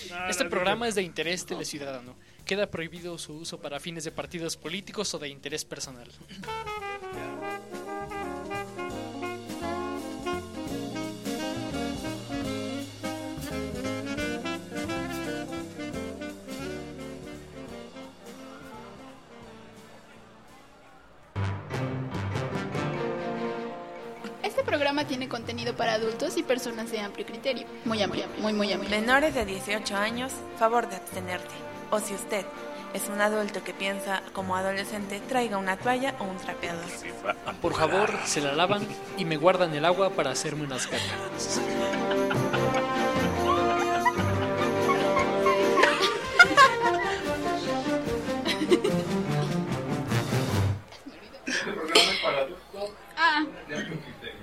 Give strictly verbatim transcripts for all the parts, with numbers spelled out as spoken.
Este programa es de interés teleciudadano. Queda prohibido su uso para fines de partidos políticos o de interés personal. Este programa tiene contenido para adultos y personas de amplio criterio. Muy amplio, muy, muy amplio. Menores de dieciocho años, favor de abstenerte. O si usted es un adulto que piensa como adolescente, traiga una toalla o un trapeador. Por favor, se la lavan y me guardan el agua para hacerme unas catas. Este programa es para adultos Ah. de amplio criterio.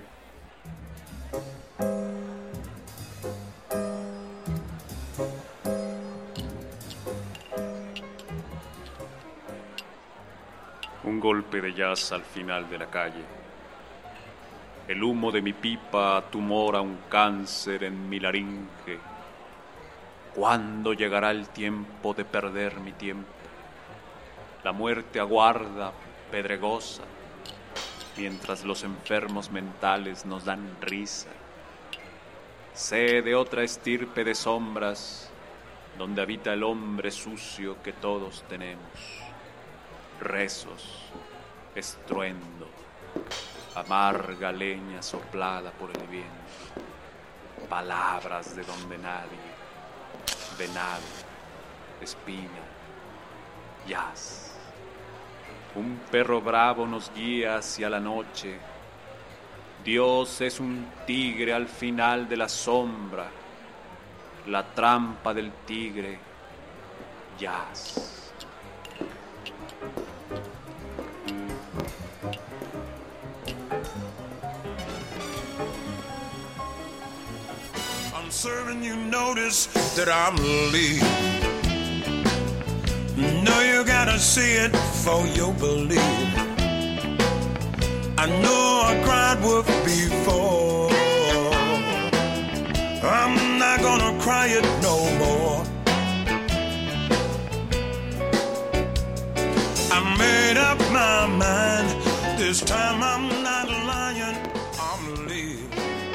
Un golpe de jazz al final de la calle. El humo de mi pipa tumora un cáncer en mi laringe. ¿Cuándo llegará el tiempo de perder mi tiempo? La muerte aguarda, pedregosa, mientras los enfermos mentales nos dan risa. Sé de otra estirpe de sombras, donde habita el hombre sucio que todos tenemos. Rezos, estruendo, amarga leña soplada por el viento, palabras de donde nadie, venado, espina, jazz. Un perro bravo nos guía hacia la noche. Dios es un tigre al final de la sombra, la trampa del tigre, jazz. I'm serving you notice that I'm late. No, you gotta see it for you believe. I know I cried wolf before. I'm not gonna cry it no more. I made up my mind. This time I'm not lying. I'm leaving.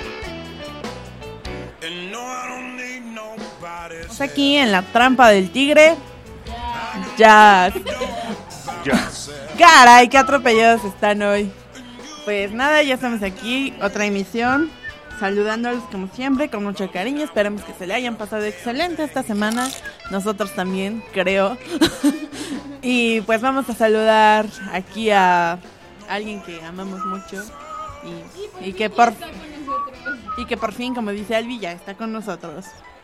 And no, I don't need nobody. Estamos aquí en la trampa del tigre. Jazz. Jazz. Caray, qué atropellados están hoy. Pues nada, ya estamos aquí, otra emisión, saludándolos como siempre, con mucho cariño. Esperemos que se le hayan pasado excelente esta semana. Nosotros también, creo. Y pues vamos a saludar aquí a alguien que amamos mucho y, y que por y que por fin, como dice Albi, ya está con nosotros.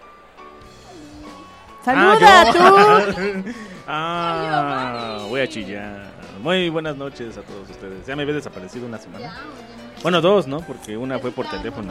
¡Saluda ah, tú! Ah, voy a chillar. Muy buenas noches a todos ustedes. Ya me había desaparecido una semana. Bueno, dos, ¿no? Porque una fue por teléfono.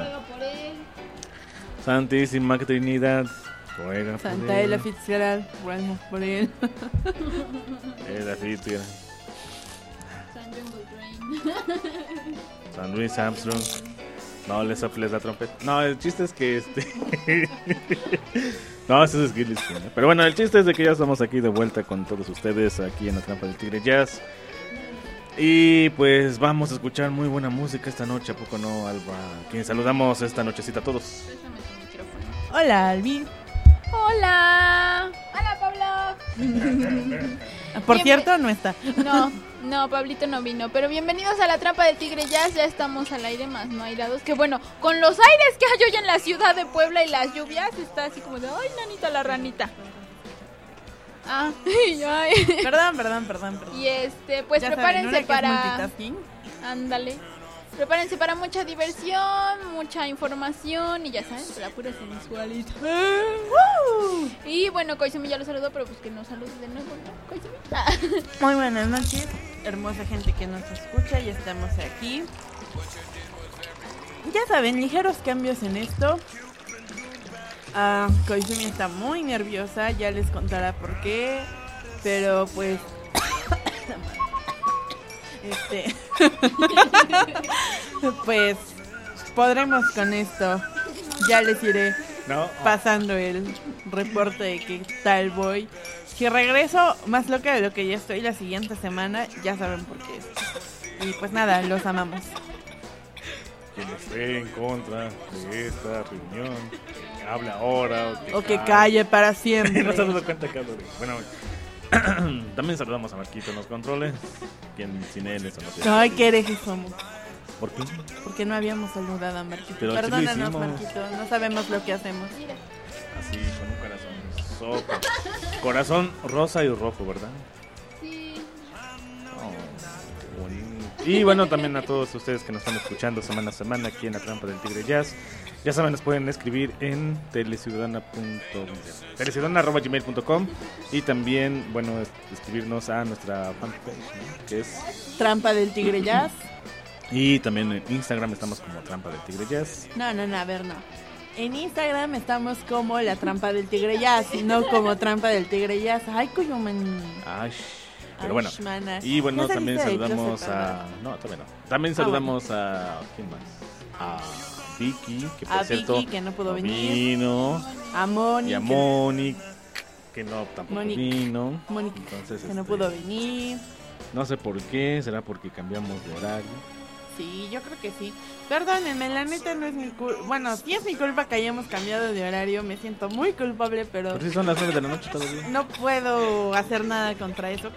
Santísima Trinidad, ruega por Santa él. Ella Fitzgerald, ruega por él. Ella Fitzgerald. San Jungle Train. San Luis Armstrong. No le soples la trompeta. No, el chiste es que este... No, ese es Gillies, ¿no? Pero bueno, el chiste es de que ya estamos aquí de vuelta con todos ustedes aquí en la Trampa del Tigre Jazz. Y pues vamos a escuchar muy buena música esta noche, ¿a poco no, Alba? Quien saludamos esta nochecita a todos. Hola, Albi. Hola. Hola, Pablo. Por Bien, cierto, no está. No, no, Pablito no vino. Pero bienvenidos a la Trampa del Tigre Jazz. Ya estamos al aire más, no airados. Que bueno, con los aires que hay hoy en la ciudad de Puebla y las lluvias, está así como de, ay, nanita la ranita. Ah, y yo, ay. Perdón, perdón, perdón, perdón. Y este, pues Ya prepárense saben, una que es para... multitasking. Ándale. Prepárense para mucha diversión, mucha información y ya saben, la pura sensualidad. ¡Woo! Y bueno, Koizumi ya lo saludó, pero pues que nos salude de nuevo, ¿no? Koizumi. Ah. Muy buenas noches, hermosa gente que nos escucha, ya estamos aquí. Ya saben, ligeros cambios en esto. Ah, Koizumi está muy nerviosa, ya les contará por qué, pero pues... Este, pues podremos con esto. Ya les iré No. pasando el reporte de qué tal voy. Si regreso más loca de lo que ya estoy la siguiente semana, ya saben por qué es. Y pues nada, los amamos. Quien esté en contra de esta reunión, que hable ahora o que, O que calle para siempre. No se han dado cuenta que hablo de... Bueno, también saludamos a Marquito en los controles. Quien sin él eso no tiene. Ay, qué herejes somos. ¿Por qué? Porque no habíamos saludado a Marquito. Pero aquí lo Perdónanos, hicimos. Marquito. No sabemos lo que hacemos. Así, con un corazón sopa. Corazón rosa y rojo, ¿verdad? Sí. Oh, qué bonito. Y bueno, también a todos ustedes que nos están escuchando semana a semana aquí en La Trampa del Tigre Jazz. Ya saben, nos pueden escribir en teleciudadana punto teleciudadana arroba gmail punto com y también, bueno, es- escribirnos a nuestra fanpage, ¿no? Que es... Trampa del Tigre Jazz. Y también en Instagram estamos como Trampa del Tigre Jazz. No, no, no, a ver, no. En Instagram estamos como La Trampa del Tigre Jazz, no como Trampa del Tigre Jazz. Ay, coño, man. Ay, pero Ay, bueno. mana. Y bueno, ¿Ya también saliste del saludamos closet, a... verdad? No, todavía no. También Ah, saludamos a... ¿Quién más? A Vicky, que por A cierto... Vicky, que no pudo no venir. vino. A Moni. Y a que- Monique, que no, tampoco Monique. vino. Monique, Entonces, que no este, pudo venir. No sé por qué, será porque cambiamos de horario. Sí, yo creo que sí. Perdónenme, la neta no es mi culpa. Bueno, sí es mi culpa que hayamos cambiado de horario. Me siento muy culpable, pero Pero si son las nueve de la noche todavía. no puedo hacer nada contra eso.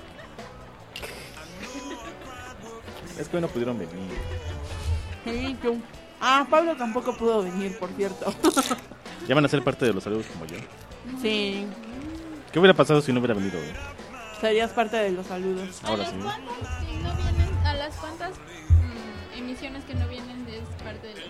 Es que hoy no pudieron venir. Sí, yo- Ah, Pablo tampoco pudo venir, por cierto. Ya van a ser parte de los saludos como yo. Sí, ¿Qué hubiera pasado si no hubiera venido hoy? serías parte de los saludos. Ahora ¿A las sí. cuántas, si no vienen, a las cuántas mm, emisiones que no vienen de es parte de los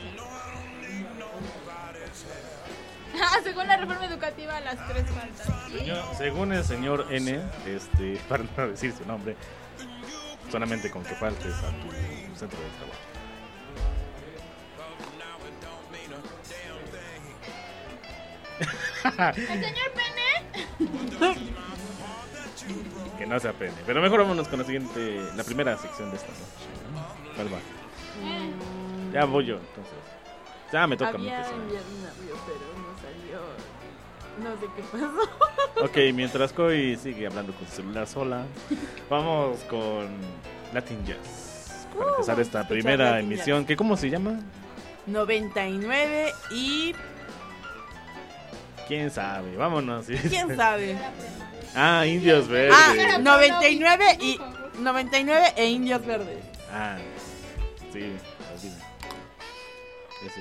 Ah, según la reforma educativa, a las tres faltas. ¿Sí? Señor- según el señor N, este, para no decir su nombre, solamente con que faltes a tu centro de trabajo. ¿El señor Pene? Que no se apene. Pero mejor vámonos con la siguiente, la primera sección de esta noche, ¿no? ¿Cuál va? Ya voy yo, entonces. Ya me toca a mí Había empezar. enviado un audio, pero no salió. No sé qué pasó. Ok, mientras Koi sigue hablando con su celular sola, vamos con Latin Jazz. Para Uh, empezar vamos a esta escuchar primera Latin emisión, que ¿cómo se llama? noventa y nueve y... ¿Quién sabe? Vámonos. ¿Quién sabe? Ah, Indios Verdes. Ah, noventa y nueve y... noventa y nueve e Indios Verdes. Ah, sí, olviden. Ese.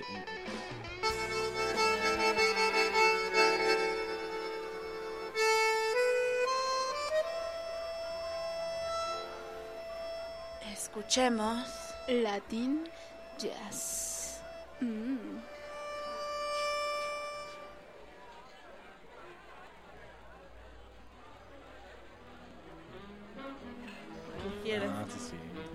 Escuchemos. Latin Jazz. Mm. ¿Quieres? Ah, sí, sí.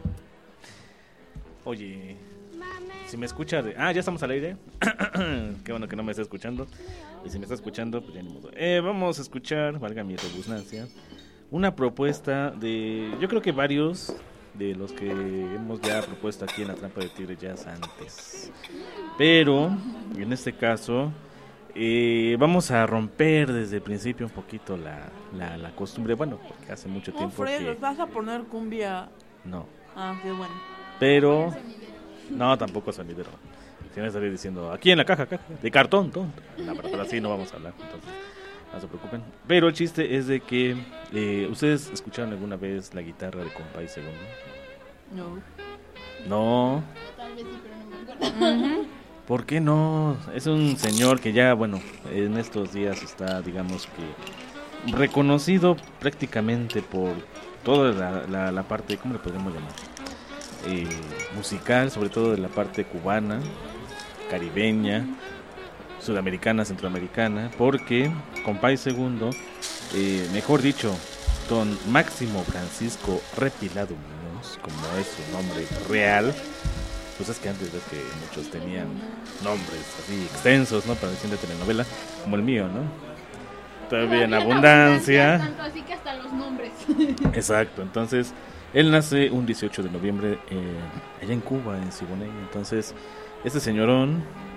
Oye, si me escucha de... Ah, ya estamos al aire. Qué bueno que no me está escuchando. Y si me está escuchando, pues ya ni modo. Eh, vamos a escuchar, valga mi redundancia, una propuesta de... Yo creo que varios de los que hemos ya propuesto aquí en La Trampa del Tigre Jazz antes. Pero, en este caso, eh, vamos a romper desde el principio un poquito la, la, la costumbre. Bueno, porque hace mucho Oh, tiempo Fred, que... ¿los vas a poner cumbia? No. Ah, qué bueno. Pero, no, tampoco sonidero. Si no estaría diciendo, aquí en la caja, caja, de cartón, tonto. No, pero, pero así no vamos a hablar, entonces, no se preocupen. Pero el chiste es de que, eh, ¿ustedes escucharon alguna vez la guitarra de Compay Segundo? No. No, Tal vez sí, pero no me acuerdo. ¿por qué no? Es un señor que ya, bueno, en estos días está, digamos que, reconocido prácticamente por toda la, la, la parte, ¿cómo le podemos llamar? Eh, musical, sobre todo de la parte cubana, caribeña, sudamericana, centroamericana, porque Compay Segundo, eh, mejor dicho, don Máximo Francisco Repilado Muñoz, como es su nombre real, pues es que antes ves que muchos tenían nombres así extensos, ¿no? Para decir de telenovela, como el mío, ¿no? Todavía en abundancia. Tanto así que hasta los nombres. Exacto, entonces él nace un dieciocho de noviembre eh, allá en Cuba, en Siboney. Entonces, este señorón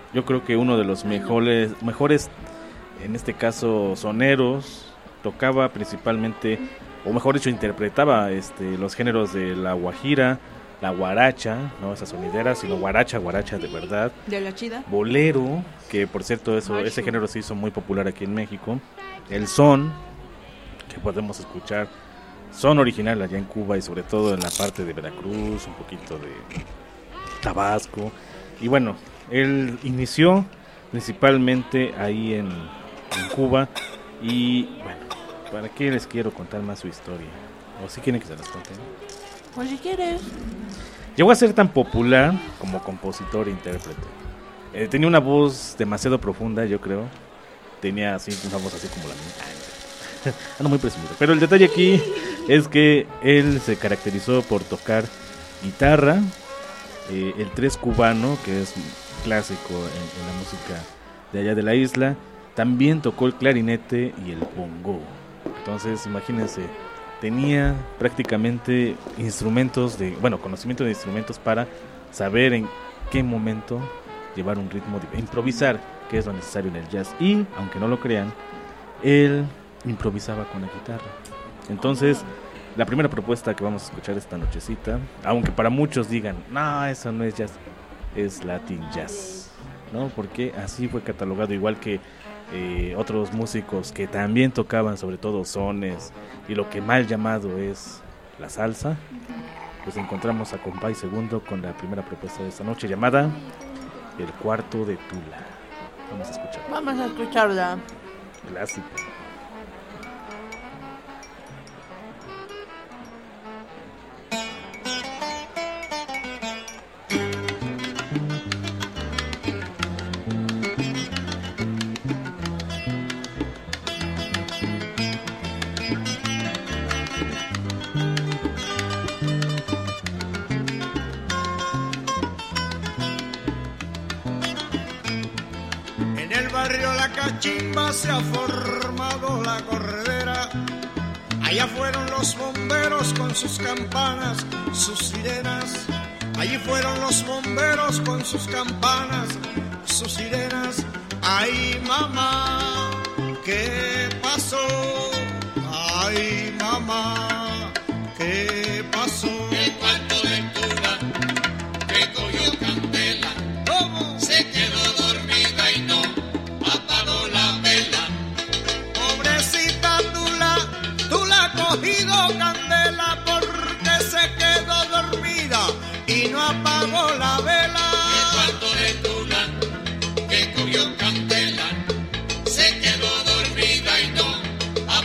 yo creo que uno de los mejores, mejores, en este caso, soneros. Tocaba principalmente, o mejor dicho, interpretaba este, los géneros de la guajira, la guaracha, no esas sonideras, sino guaracha, guaracha de verdad. De la chida. Bolero, que por cierto eso, ese género se hizo muy popular aquí en México. El son, que podemos escuchar, son original allá en Cuba y sobre todo en la parte de Veracruz, un poquito de Tabasco. Y bueno, él inició principalmente ahí en, en Cuba. Y bueno, ¿para qué les quiero contar más su historia? ¿O si quieren que se las cuente? Pues si quieres. Llegó a ser tan popular como compositor e intérprete. Eh, tenía una voz demasiado profunda, yo creo. Tenía así una voz así como la mía. Ando muy presumido. Pero el detalle aquí es que él se caracterizó por tocar guitarra, eh, el tres cubano, que es clásico en, en la música de allá de la isla. También tocó el clarinete y el bongo. Entonces, imagínense, tenía prácticamente instrumentos de, bueno, conocimiento de instrumentos para saber en qué momento llevar un ritmo, de, improvisar, que es lo necesario en el jazz. Y, aunque no lo crean, él improvisaba con la guitarra. Entonces, la primera propuesta que vamos a escuchar esta nochecita, aunque para muchos digan, no, eso no es jazz, es Latin Jazz, ¿no? Porque así fue catalogado, igual que Eh, otros músicos que también tocaban sobre todo sones y lo que mal llamado es la salsa. Pues encontramos a Compay Segundo con la primera propuesta de esta noche llamada El Cuarto de Tula. Vamos a escuchar. Vamos a escucharla. Clásico. Cachimba se ha formado la corredera. Allá fueron los bomberos con sus campanas, sus sirenas. Allí fueron los bomberos con sus campanas, sus sirenas. Ay, mamá, ¿qué pasó? Ay, mamá, ¿qué pasó? El cuarto de Tula que cogió candela. ¿Cómo? Se quedó dormida y no apagó la vela. Pobrecita Tula, Tula ha cogido candela porque se quedó dormida y no apagó la vela. El cuarto de Tula que cogió candela se quedó dormida y no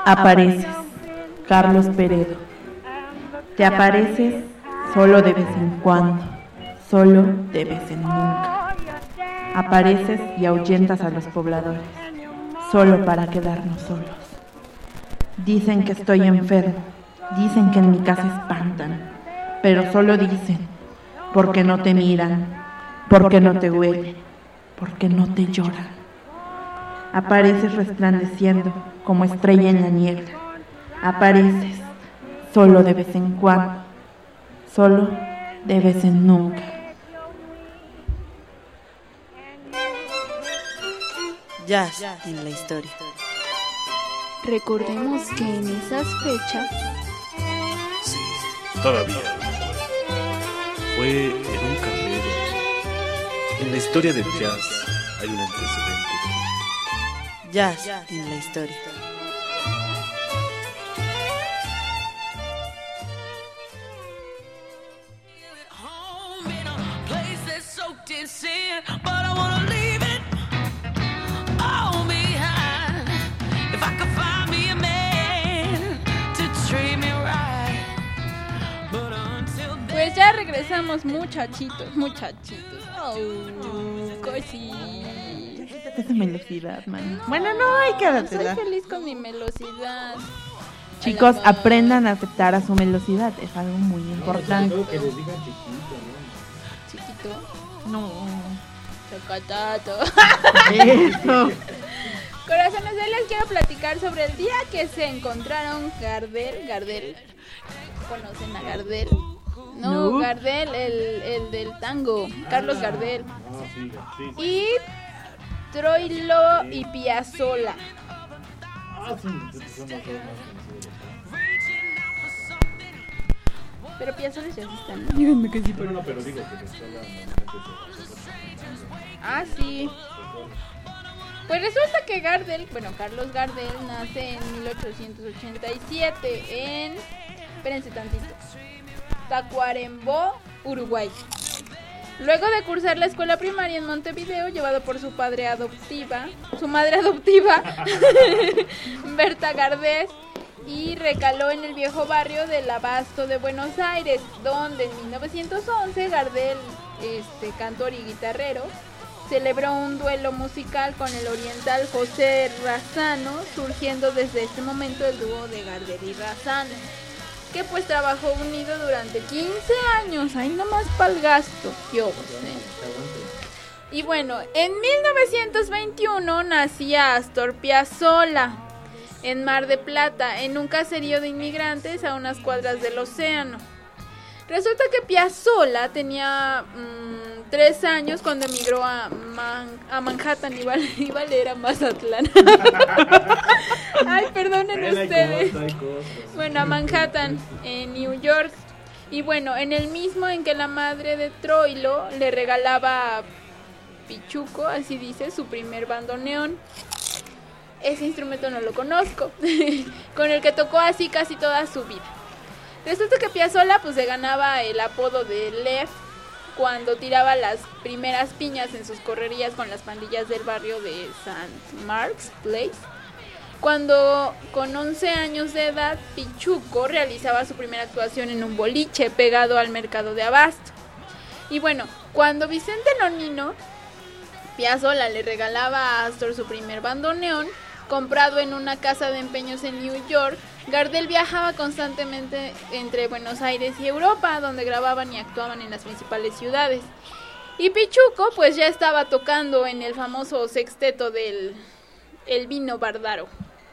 Apareces, Carlos Peredo. Te apareces solo de vez en cuando, solo de vez en nunca. Apareces y ahuyentas a los pobladores, solo para quedarnos solos. Dicen que estoy enfermo, dicen que en mi casa espantan, pero solo dicen, porque no te miran, porque no te huelen, porque no te lloran. Apareces resplandeciendo como estrella en la niebla. Apareces solo de vez en cuando, solo de vez en nunca. Jazz en la historia. Recordemos que en esas fechas Sí, todavía. Fue en un carrero. En la historia del jazz hay un antecedente. Jazz en la historia. Pues ya regresamos, muchachitos, muchachitos. Oh, cosí. Esa velocidad, man. Bueno, no, hay que Soy adaptarla. feliz con mi velocidad. Chicos, Alabado. aprendan a aceptar a su velocidad. Es algo muy importante. que les digan chiquito, Chiquito. No. Chocatato. Eso. Corazones, hoy les quiero platicar sobre el día que se encontraron Gardel, Gardel, ¿conocen a Gardel? No, No. Gardel, el, el del tango, Carlos Gardel. Y Troilo y Piazzolla. Pero Piazzolla ya sí están, ¿no? Díganme que sí, No, no, pero digo que Ah, sí. Pues resulta que Gardel, bueno, Carlos Gardel nace en mil ochocientos ochenta y siete en, espérense tantito, Tacuarembó, Uruguay. Luego de cursar la escuela primaria en Montevideo, llevado por su padre adoptiva, su madre adoptiva, Berta Gardés, y recaló en el viejo barrio del Abasto de Buenos Aires, donde en mil novecientos once Gardel, este cantor y guitarrero, celebró un duelo musical con el oriental José Razzano, surgiendo desde este momento el dúo de Gardel y Razzano, que pues trabajó unido durante quince años, ahí nomás pa'l gasto, yo sé. Y bueno, en mil novecientos veintiuno nacía Astor Piazzolla en Mar de Plata, en un caserío de inmigrantes a unas cuadras del océano. Resulta que Piazzolla tenía mmm, tres años cuando emigró a, Man- a Manhattan, iba, iba a leer a Mazatlán. Ay, perdonen ustedes. Bueno, a Manhattan, en New York. Y bueno, en el mismo en que la madre de Troilo le regalaba a Pichuco, así dice, su primer bandoneón. Ese instrumento no lo conozco, con el que tocó así casi toda su vida. Resulta que Piazzolla pues se ganaba el apodo de Lev cuando tiraba las primeras piñas en sus correrías con las pandillas del barrio de Saint Mark's Place. Cuando con once años de edad, Pichuco realizaba su primera actuación en un boliche pegado al mercado de Abasto. Y bueno, cuando Vicente Nonino, Piazzolla le regalaba a Astor su primer bandoneón, comprado en una casa de empeños en New York, Gardel viajaba constantemente entre Buenos Aires y Europa, donde grababan y actuaban en las principales ciudades. Y Pichuco pues ya estaba tocando en el famoso sexteto del El Vino Bardaro.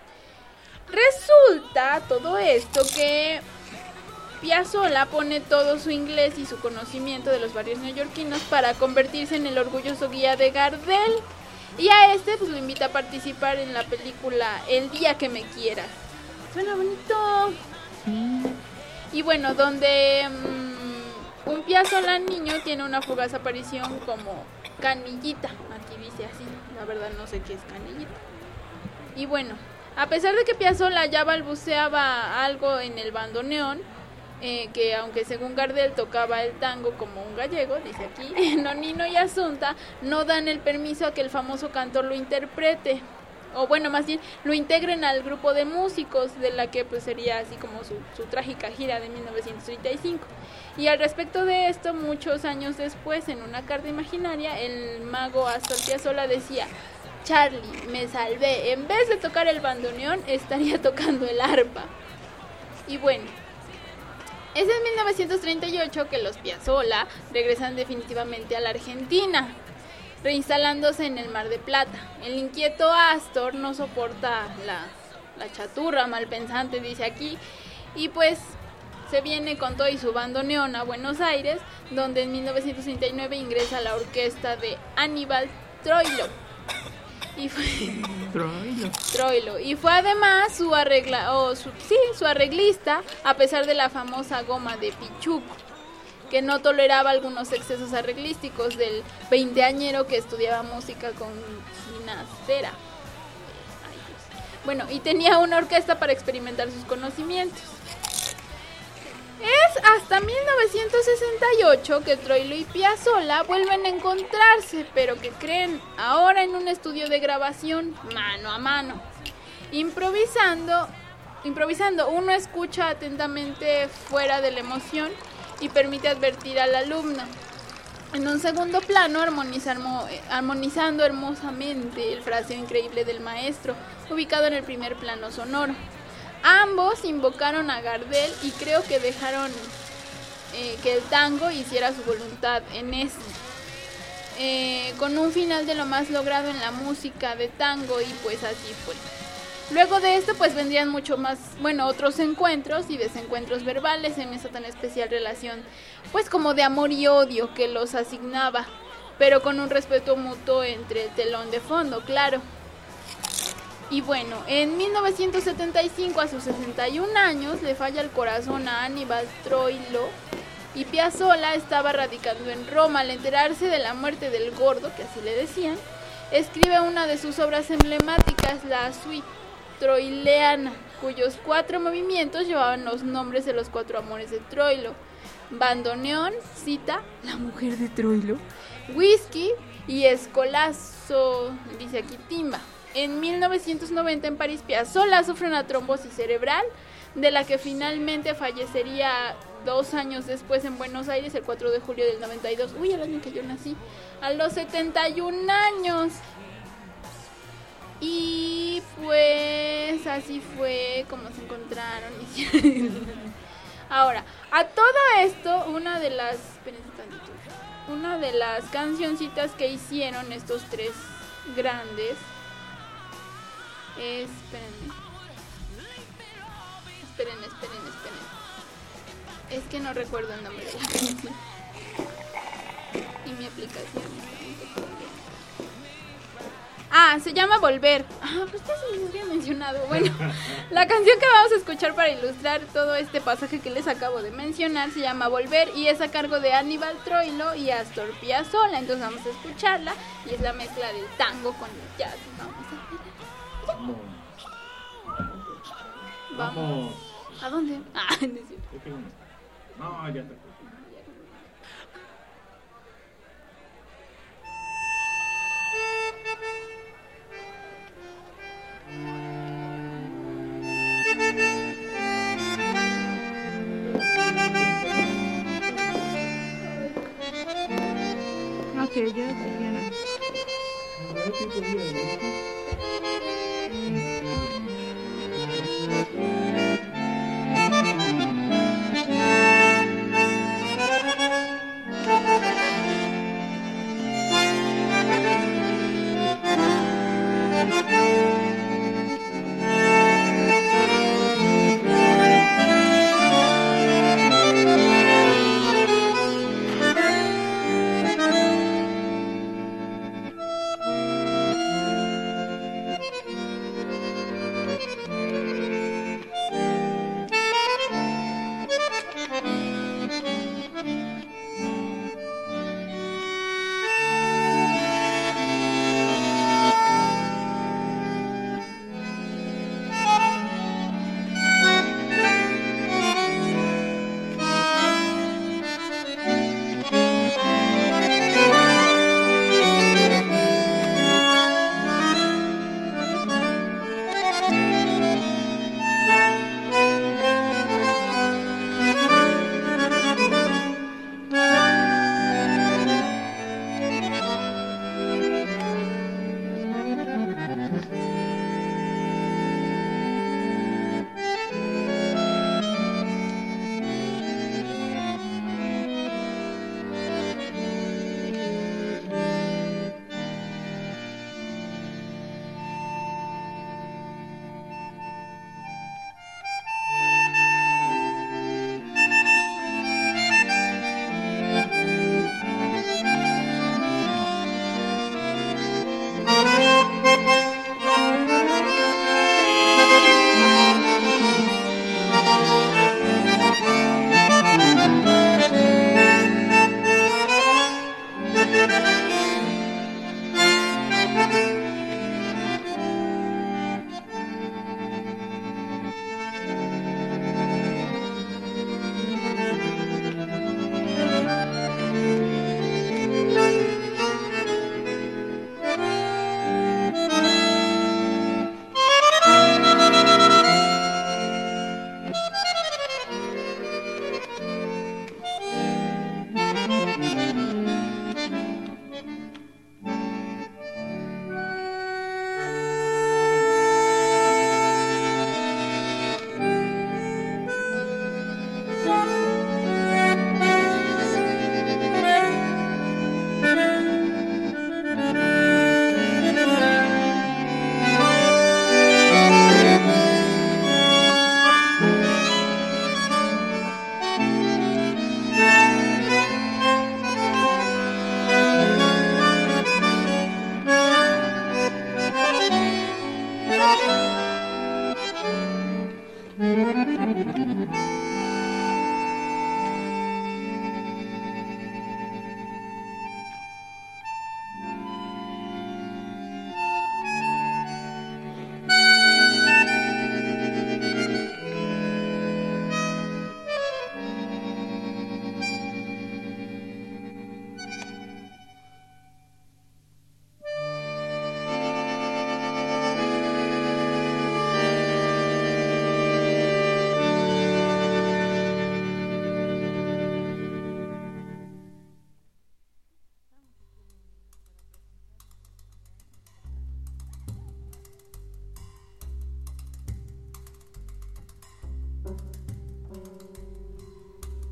Resulta todo esto que Piazzolla pone todo su inglés y su conocimiento de los barrios neoyorquinos para convertirse en el orgulloso guía de Gardel. Y a este pues lo invita a participar en la película El Día que Me Quieras. Suena bonito. Sí. Y bueno, donde um, un Piazzolla niño tiene una fugaz aparición como Canillita. Aquí dice así, la verdad no sé qué es Canillita. Y bueno, a pesar de que Piazzolla ya balbuceaba algo en el bandoneón, eh, que aunque según Gardel tocaba el tango como un gallego, dice aquí, Nonino y Asunta no dan el permiso a que el famoso cantor lo interprete. o bueno, más bien lo integren al grupo de músicos de la que pues sería así como su, su trágica gira de mil novecientos treinta y cinco. Y al respecto de esto, muchos años después, en una carta imaginaria, el mago Astor Piazzolla decía: Charlie, me salvé, en vez de tocar el bandoneón, estaría tocando el arpa. Y bueno, es en mil novecientos treinta y ocho que los Piazzolla regresan definitivamente a la Argentina, reinstalándose en el Mar de Plata. El inquieto Astor no soporta la, la chaturra malpensante, dice aquí, y pues se viene con todo y su bandoneón a Buenos Aires, donde en mil novecientos treinta y nueve ingresa a la orquesta de Aníbal Troilo. Y fue Troilo. Troilo. Y fue además su arregla, oh, su, sí, su arreglista, a pesar de la famosa goma de Pichuco, que no toleraba algunos excesos arreglísticos del veinteañero que estudiaba música con Ginastera. Bueno, y tenía una orquesta para experimentar sus conocimientos. Es hasta mil novecientos sesenta y ocho que Troilo y Piazzolla vuelven a encontrarse, pero que creen ahora en un estudio de grabación mano a mano. Improvisando, improvisando, uno escucha atentamente fuera de la emoción y permite advertir al alumno. En un segundo plano, armonizando hermosamente el fraseo increíble del maestro, ubicado en el primer plano sonoro. Ambos invocaron a Gardel y creo que dejaron eh, que el tango hiciera su voluntad en este, eh, con un final de lo más logrado en la música de tango, y pues así fue. Luego de esto pues vendrían mucho más, bueno, otros encuentros y desencuentros verbales en esa tan especial relación, pues como de amor y odio que los asignaba, pero con un respeto mutuo entre el telón de fondo, claro. Y bueno, en mil novecientos setenta y cinco, a sus sesenta y un años, le falla el corazón a Aníbal Troilo y Piazzolla estaba radicando en Roma. Al enterarse de la muerte del gordo, que así le decían, escribe una de sus obras emblemáticas, la Suite Troileana, cuyos cuatro movimientos llevaban los nombres de los cuatro amores de Troilo: bandoneón, cita, la mujer de Troilo, whisky y escolazo, dice aquí, timba. En mil novecientos noventa, en París, Piazzolla sufre una trombosis cerebral, de la que finalmente fallecería dos años después en Buenos Aires, el cuatro de julio del noventa y dos. Uy, el año que yo nací, a los setenta y un años. Y pues así fue como se encontraron. Ahora, a todo esto, una de las una de las cancioncitas que hicieron estos tres grandes, espérenme, esperen, esperen, esperen, es que no recuerdo el nombre de la canción y mi aplicación. Ah, se llama Volver. Ah, pues ya se les había mencionado. Bueno, la canción que vamos a escuchar para ilustrar todo este pasaje que les acabo de mencionar se llama Volver y es a cargo de Aníbal Troilo y Astor Piazzolla. Entonces vamos a escucharla y es la mezcla del tango con el jazz. Vamos a ver. Vamos. ¿A dónde? Ah, no es cierto. No, ya está. Ok, ya se viene.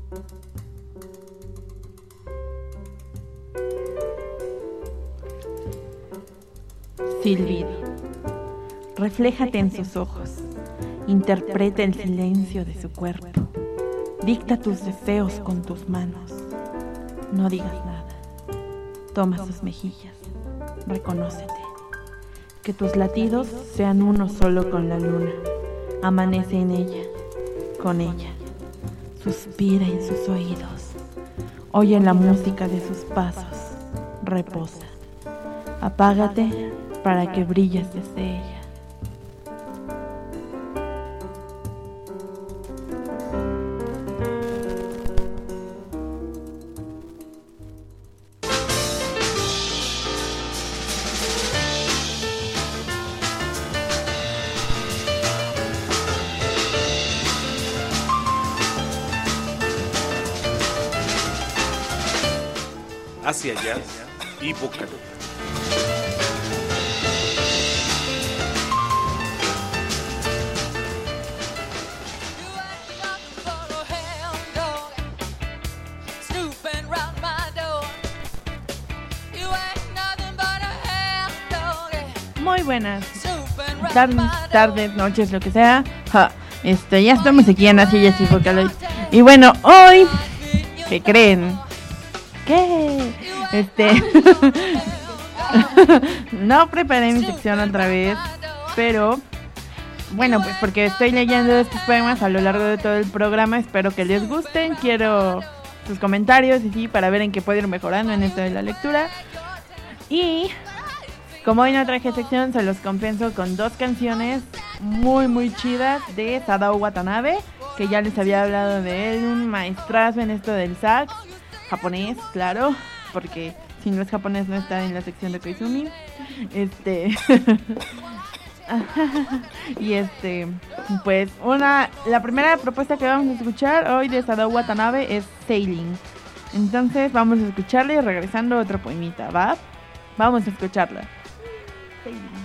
Silbido. Refléjate en sus ojos. Interpreta el silencio de su cuerpo. Dicta tus deseos con tus manos. No digas nada. Toma sus mejillas. Reconócete. Que tus latidos sean uno solo con la luna. Amanece en ella, con ella. Suspira en sus oídos. Oye la música de sus pasos. Reposa. Apágate para que brilles desde ella. Hacia allá y boca. Muy buenas tardes, tardes, noches, lo que sea. Ja, este, ya estamos aquí en Así y Así Vocaloid. Y bueno, hoy, ¿qué creen? ¿Qué? Este no preparé mi sección otra vez, pero bueno, pues porque estoy leyendo estos poemas a lo largo de todo el programa. Espero que les gusten, quiero sus comentarios y sí, para ver en qué puedo ir mejorando en esto de la lectura. Y como hoy no traje sección, se los compenso con dos canciones muy muy chidas de Sadao Watanabe, que ya les había hablado de él, un maestrazo en esto del sax japonés, claro, porque si no es japonés no está en la sección de Koizumi. Este y este pues una la primera propuesta que vamos a escuchar hoy de Sadao Watanabe es Sailing. Entonces vamos a escucharla y regresando otro poemita, ¿va? Vamos a escucharla. Sailing.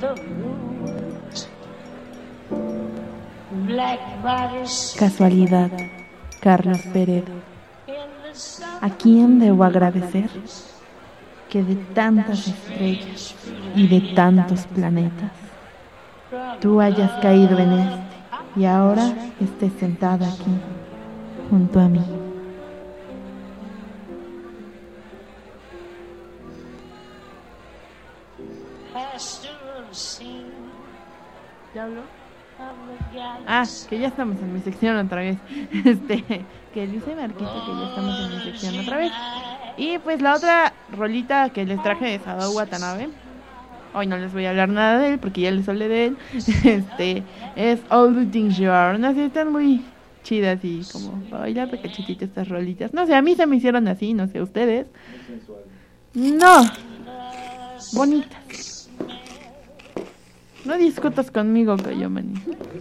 Casualidad, Carlos Pérez. ¿A quién debo agradecer que de tantas estrellas y de tantos planetas tú hayas caído en este y ahora estés sentada aquí junto a mí? ¿Ya habló? Ah, que ya estamos en mi sección otra vez. Este, que dice Marquito que ya estamos en mi sección otra vez. Y pues la otra rolita que les traje es Sadao Watanabe. Hoy no les voy a hablar nada de él porque ya les hablé de él. Este, es All the Things You Are. No sé, están muy chidas y como para bailar de cachetito estas rolitas. No sé, a mí se me hicieron así, no sé, ustedes. No, bonitas. No discutas conmigo, Coyomani.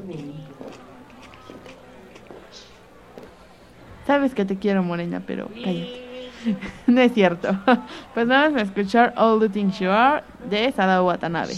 Sabes que te quiero, morena, pero cállate. No es cierto. Pues vamos a escuchar All the Things You Are de Sadao Watanabe.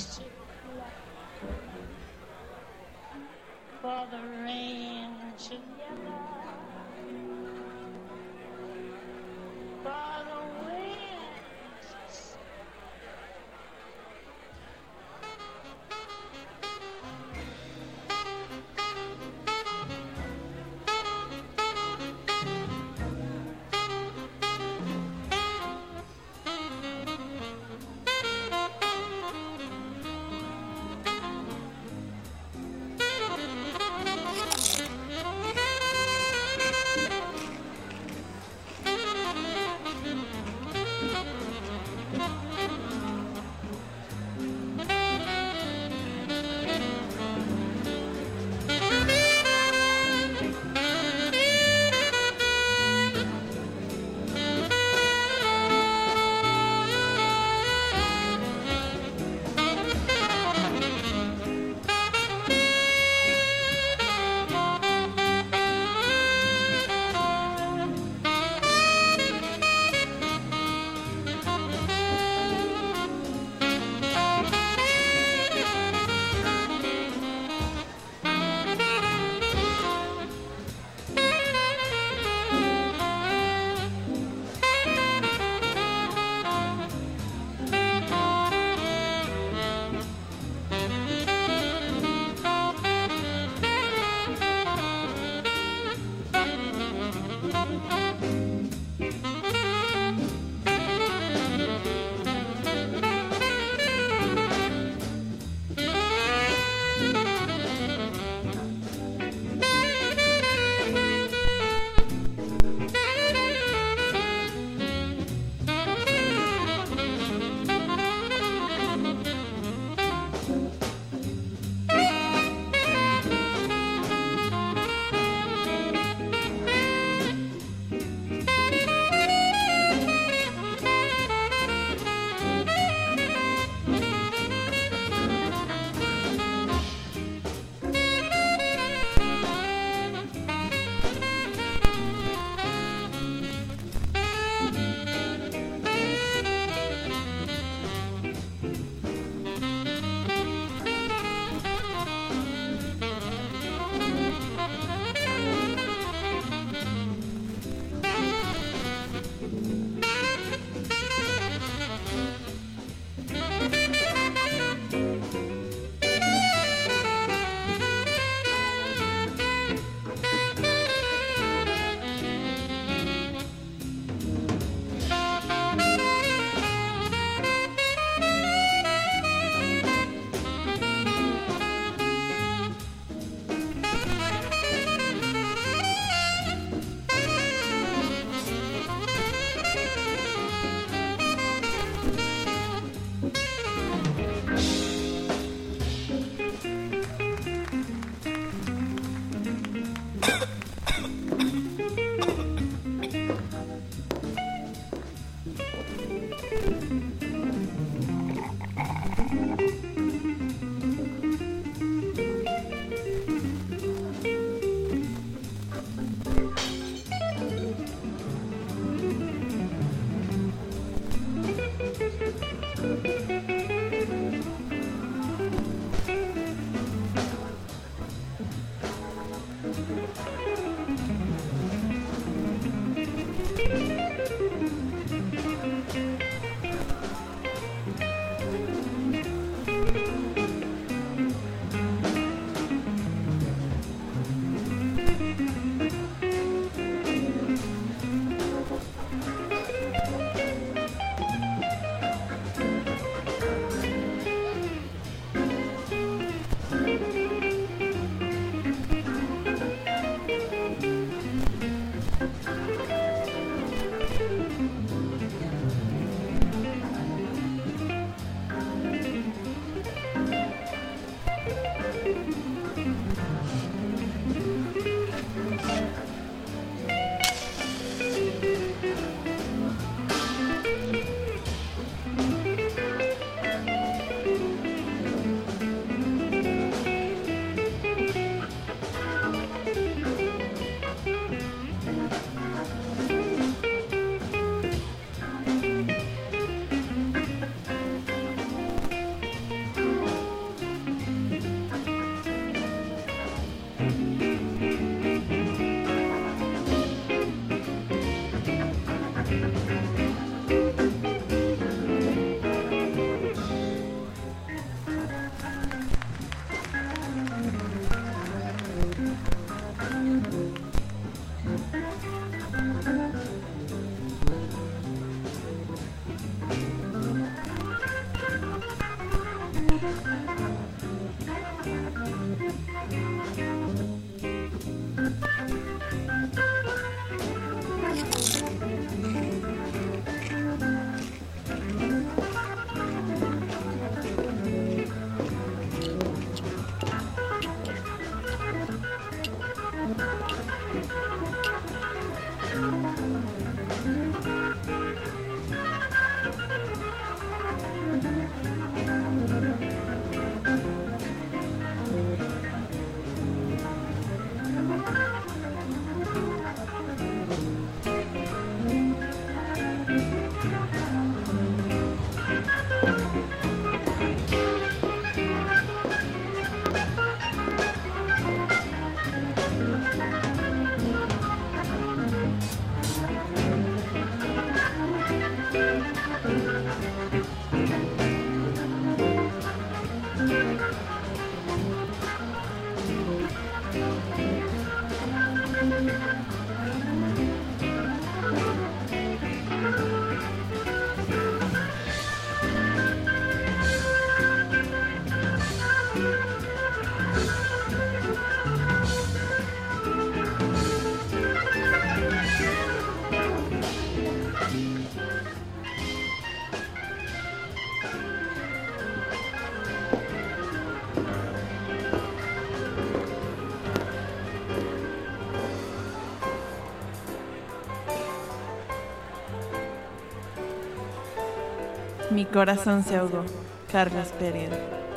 Mi corazón se ahogó, Carlos Pereira.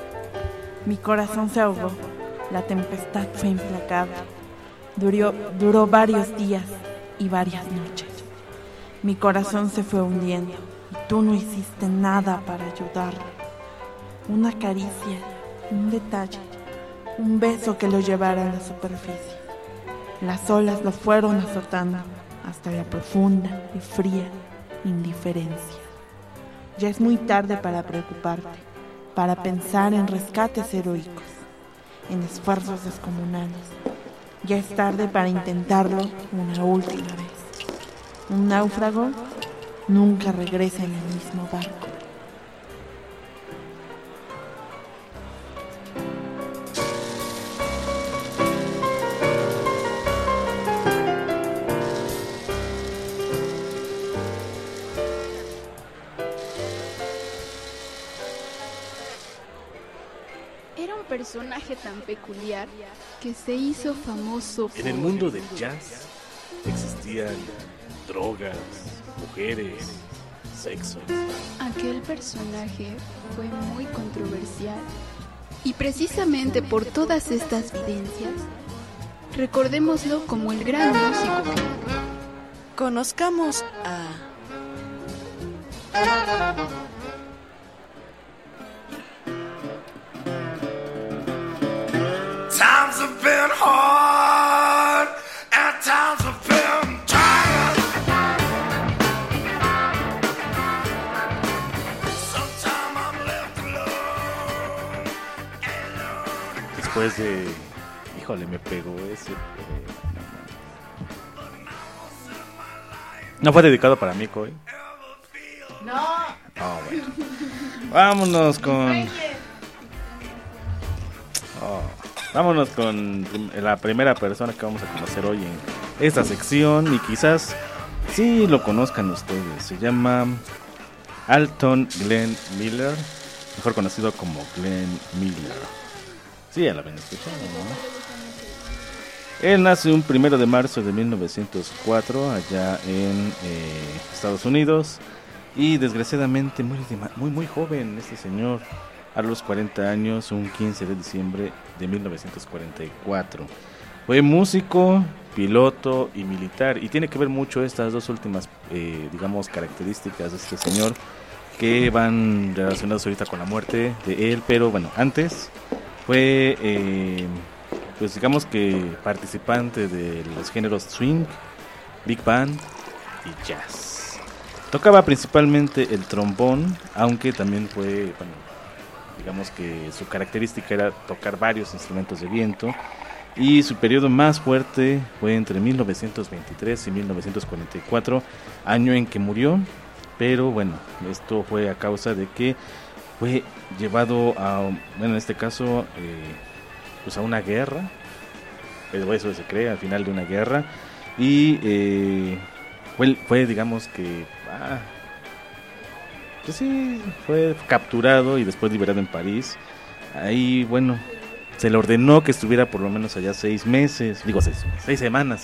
Mi corazón se ahogó, la tempestad fue implacable. Duró, duró varios días y varias noches. Mi corazón se fue hundiendo y tú no hiciste nada para ayudarlo. Una caricia, un detalle, un beso que lo llevara a la superficie. Las olas lo fueron azotando hasta la profunda y fría indiferencia. Ya es muy tarde para preocuparte, para pensar en rescates heroicos, en esfuerzos descomunales. Ya es tarde para intentarlo una última vez. Un náufrago nunca regresa en el mismo barco. Personaje tan peculiar que se hizo famoso por... En el mundo del jazz existían drogas, mujeres, sexo. Aquel personaje fue muy controversial y precisamente por todas estas vivencias recordémoslo como el gran músico. Conozcamos a... Times have been hard and times have been tired. Sometimes I'm left alone. Después de... Híjole, me pegó ese... Eh, no fue dedicado para mí, Coy. No. Oh, bueno. Vámonos con... Oh. Vámonos con la primera persona que vamos a conocer hoy en esta sección y quizás sí lo conozcan ustedes. Se llama Alton Glenn Miller, mejor conocido como Glenn Miller. Sí, ya lo habían escuchado, ¿no? Él nace un primero de marzo de mil novecientos cuatro allá en eh, Estados Unidos y desgraciadamente muere de ma- muy muy joven este señor. A los cuarenta años, un quince de diciembre de mil novecientos cuarenta y cuatro. Fue músico, piloto y militar. Y tiene que ver mucho estas dos últimas, eh, digamos, características de este señor que van relacionadas ahorita con la muerte de él. Pero bueno, antes fue, eh, pues digamos que participante de los géneros swing, big band y jazz. Tocaba principalmente el trombón, aunque también fue... bueno, digamos que su característica era tocar varios instrumentos de viento y su periodo más fuerte fue entre mil novecientos veintitrés y mil novecientos cuarenta y cuatro, año en que murió, pero bueno, esto fue a causa de que fue llevado a, bueno, en este caso, eh, pues a una guerra, pero eso se cree, al final de una guerra, y eh, fue, fue digamos que... Ah, pues sí, fue capturado y después liberado en París. Ahí, bueno, se le ordenó que estuviera por lo menos allá seis meses, digo seis, seis semanas.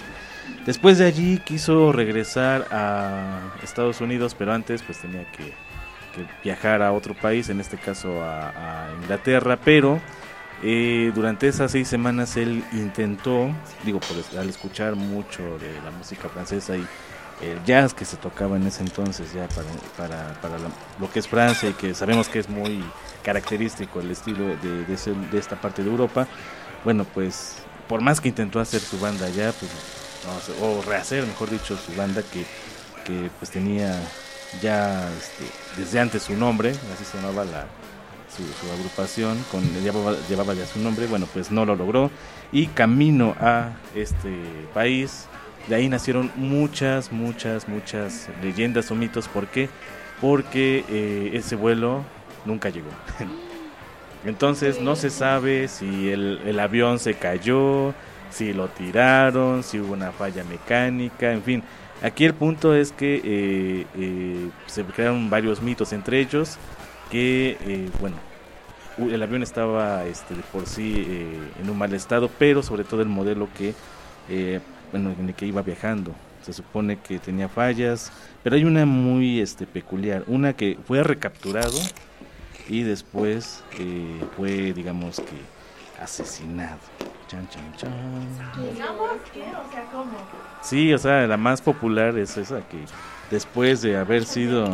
Después de allí quiso regresar a Estados Unidos, pero antes pues tenía que, que viajar a otro país, en este caso a, a Inglaterra, pero eh, durante esas seis semanas él intentó, digo, por, al escuchar mucho de la música francesa y el jazz que se tocaba en ese entonces ya para, para, para la, lo que es Francia y que sabemos que es muy característico el estilo de, de, ese, de esta parte de Europa, bueno, pues por más que intentó hacer su banda allá, pues no, o rehacer, mejor dicho, su banda que, que pues tenía ya este, desde antes su nombre, así se llamaba la, su, su agrupación, con, llevaba, llevaba ya su nombre, bueno, pues no lo logró, y camino a este país, de ahí nacieron muchas, muchas, muchas leyendas o mitos. ¿Por qué? Porque eh, ese vuelo nunca llegó. Entonces no se sabe si el, el avión se cayó, si lo tiraron, si hubo una falla mecánica, en fin. Aquí el punto es que eh, eh, se crearon varios mitos, entre ellos que, eh, bueno, el avión estaba este, de por sí eh, en un mal estado, pero sobre todo el modelo que, eh, bueno, en el que iba viajando. Se supone que tenía fallas, pero hay una muy este, peculiar, una que fue recapturado y después eh, fue, digamos que, asesinado. Chan, chan, chan. ¿Digamos qué? O sea, ¿cómo? Sí, o sea, la más popular es esa que después de haber sido...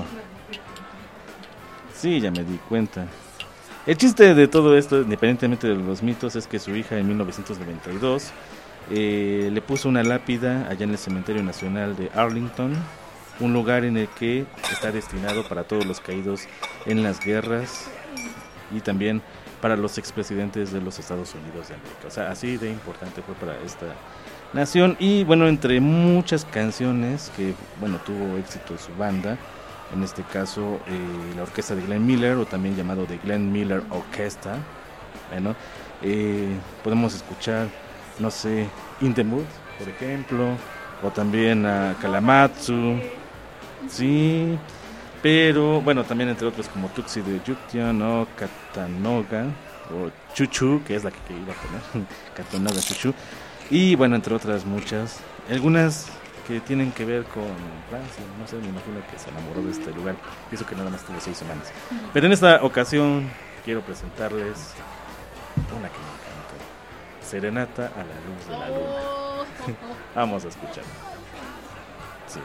Sí, ya me di cuenta. El chiste de todo esto, independientemente de los mitos, es que su hija en mil novecientos noventa y dos eh, le puso una lápida allá en el Cementerio Nacional de Arlington, un lugar en el que está destinado para todos los caídos en las guerras y también para los expresidentes de los Estados Unidos de América. O sea, así de importante fue para esta nación. Y bueno, entre muchas canciones que, bueno, tuvo éxito su banda, en este caso eh, la orquesta de Glenn Miller, o también llamado The Glenn Miller Orchestra, bueno, eh, podemos escuchar, no sé, In the Mood, por ejemplo, o también a Kalamatsu, sí, pero bueno, también entre otros como Tuxi de Yuktion o Katanoga o Chuchu, que es la que, que iba a poner, Katanoga Chuchu, y bueno, entre otras muchas, algunas que tienen que ver con Francia, no sé, me imagino que se enamoró de este lugar, pienso que nada más tuvo seis semanas, pero en esta ocasión quiero presentarles una que me encantó, Serenata a la luz de la luna. Vamos a escuchar. Sí.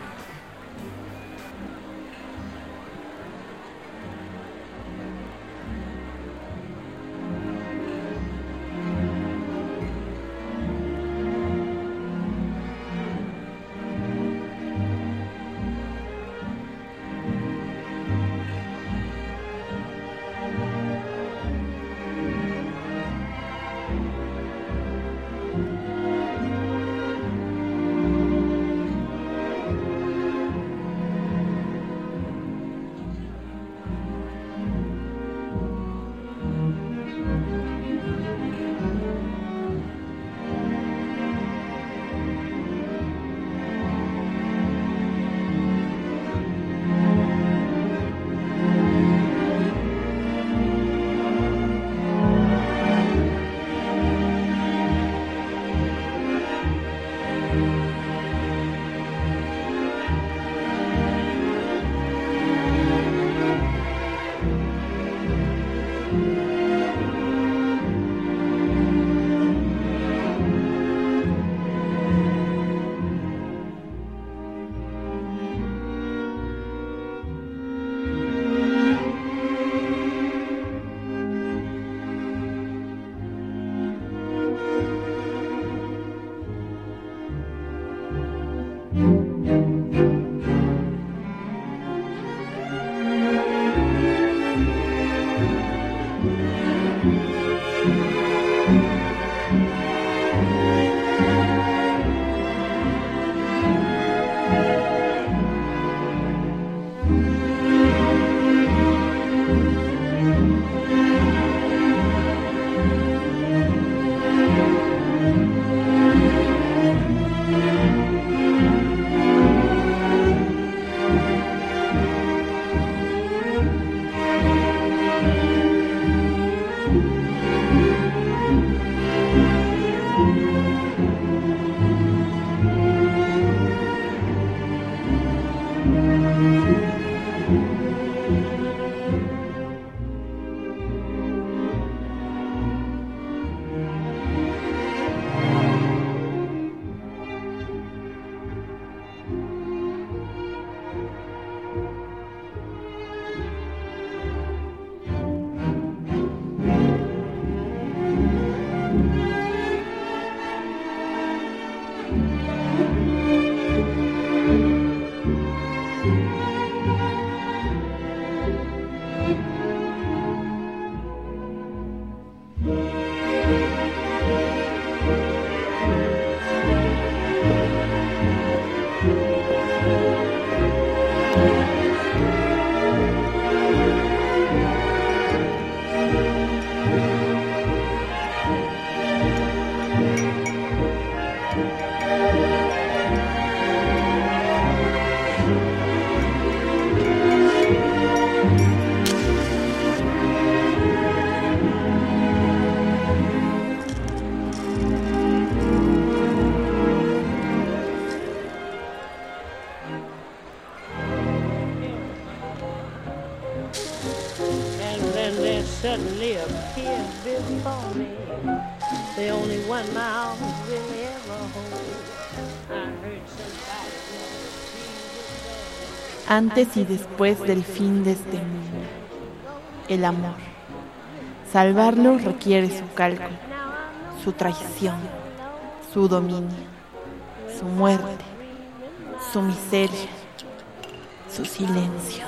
that suddenly appeared before me. The only one my arms really ever hold. I heard somebody. Antes y después del fin de este mundo. El amor. Salvarlo requiere su cálculo, su traición, su dominio, su muerte, su miseria, su silencio.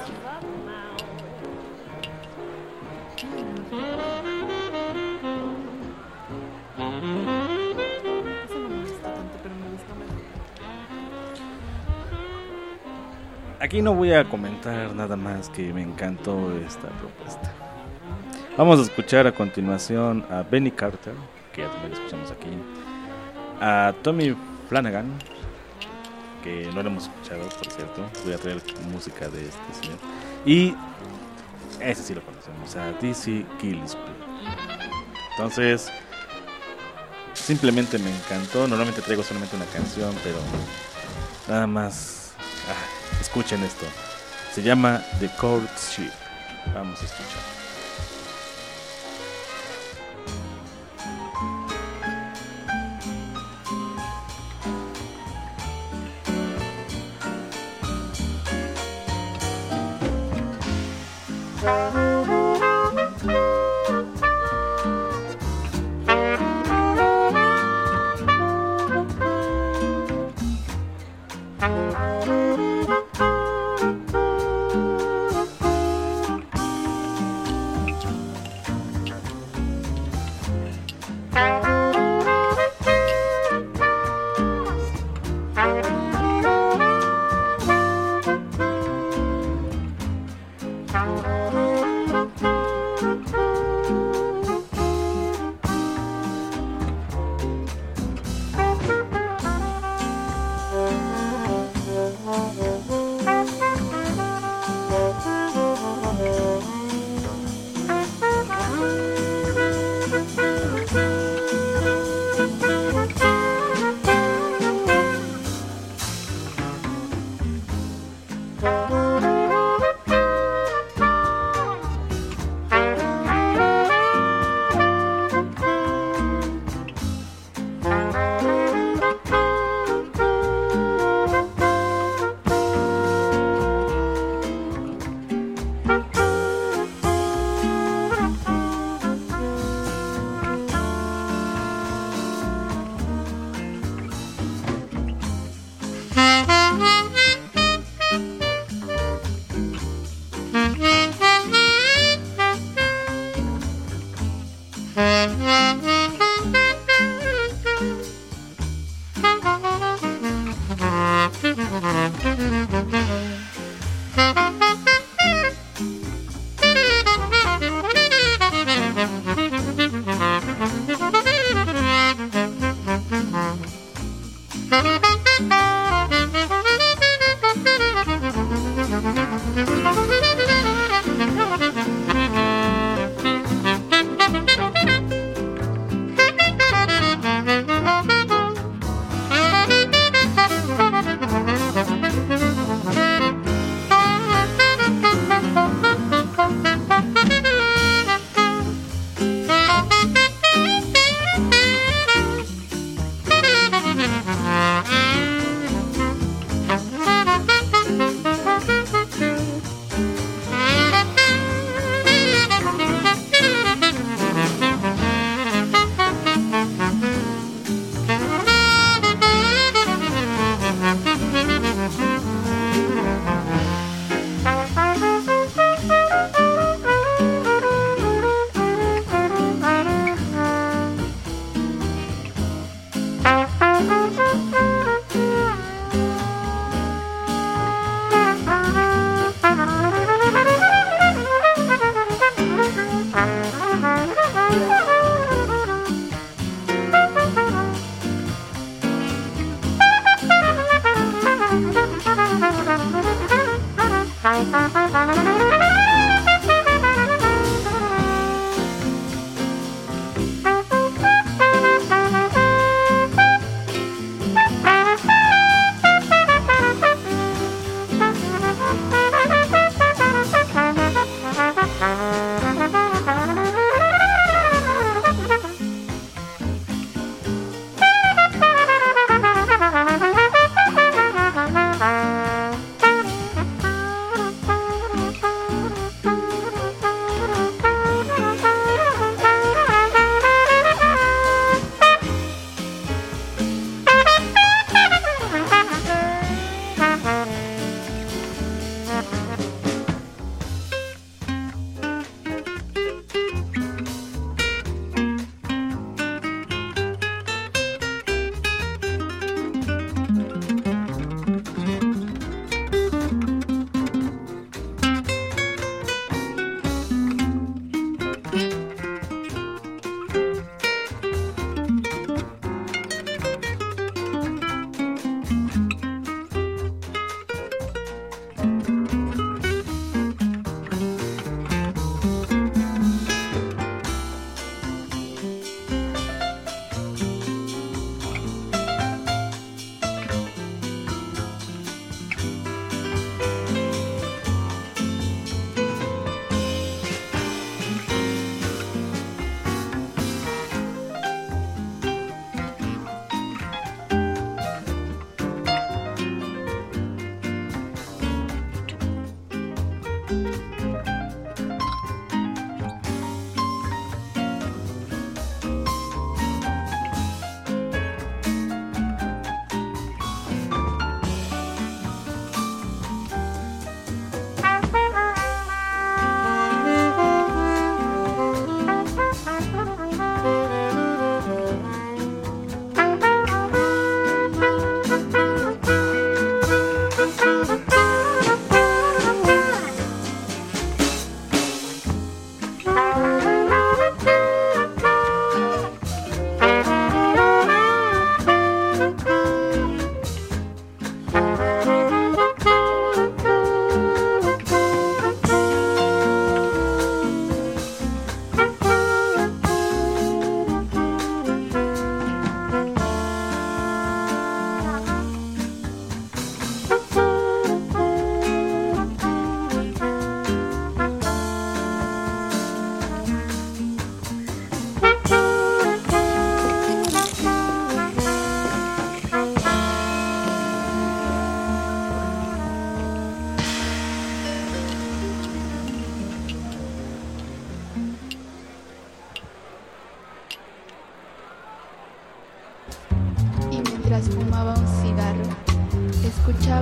Aquí no voy a comentar nada más, que me encantó esta propuesta. Vamos a escuchar a continuación a Benny Carter, que ya también lo escuchamos aquí, a Tommy Flanagan, que no lo hemos escuchado, por cierto. Voy a traer música de este señor. Y ese sí lo conocemos, a Dizzy Gillespie. Entonces, simplemente me encantó. Normalmente traigo solamente una canción, pero nada más. Ah, escuchen esto. Se llama The Courtship. Vamos a escuchar.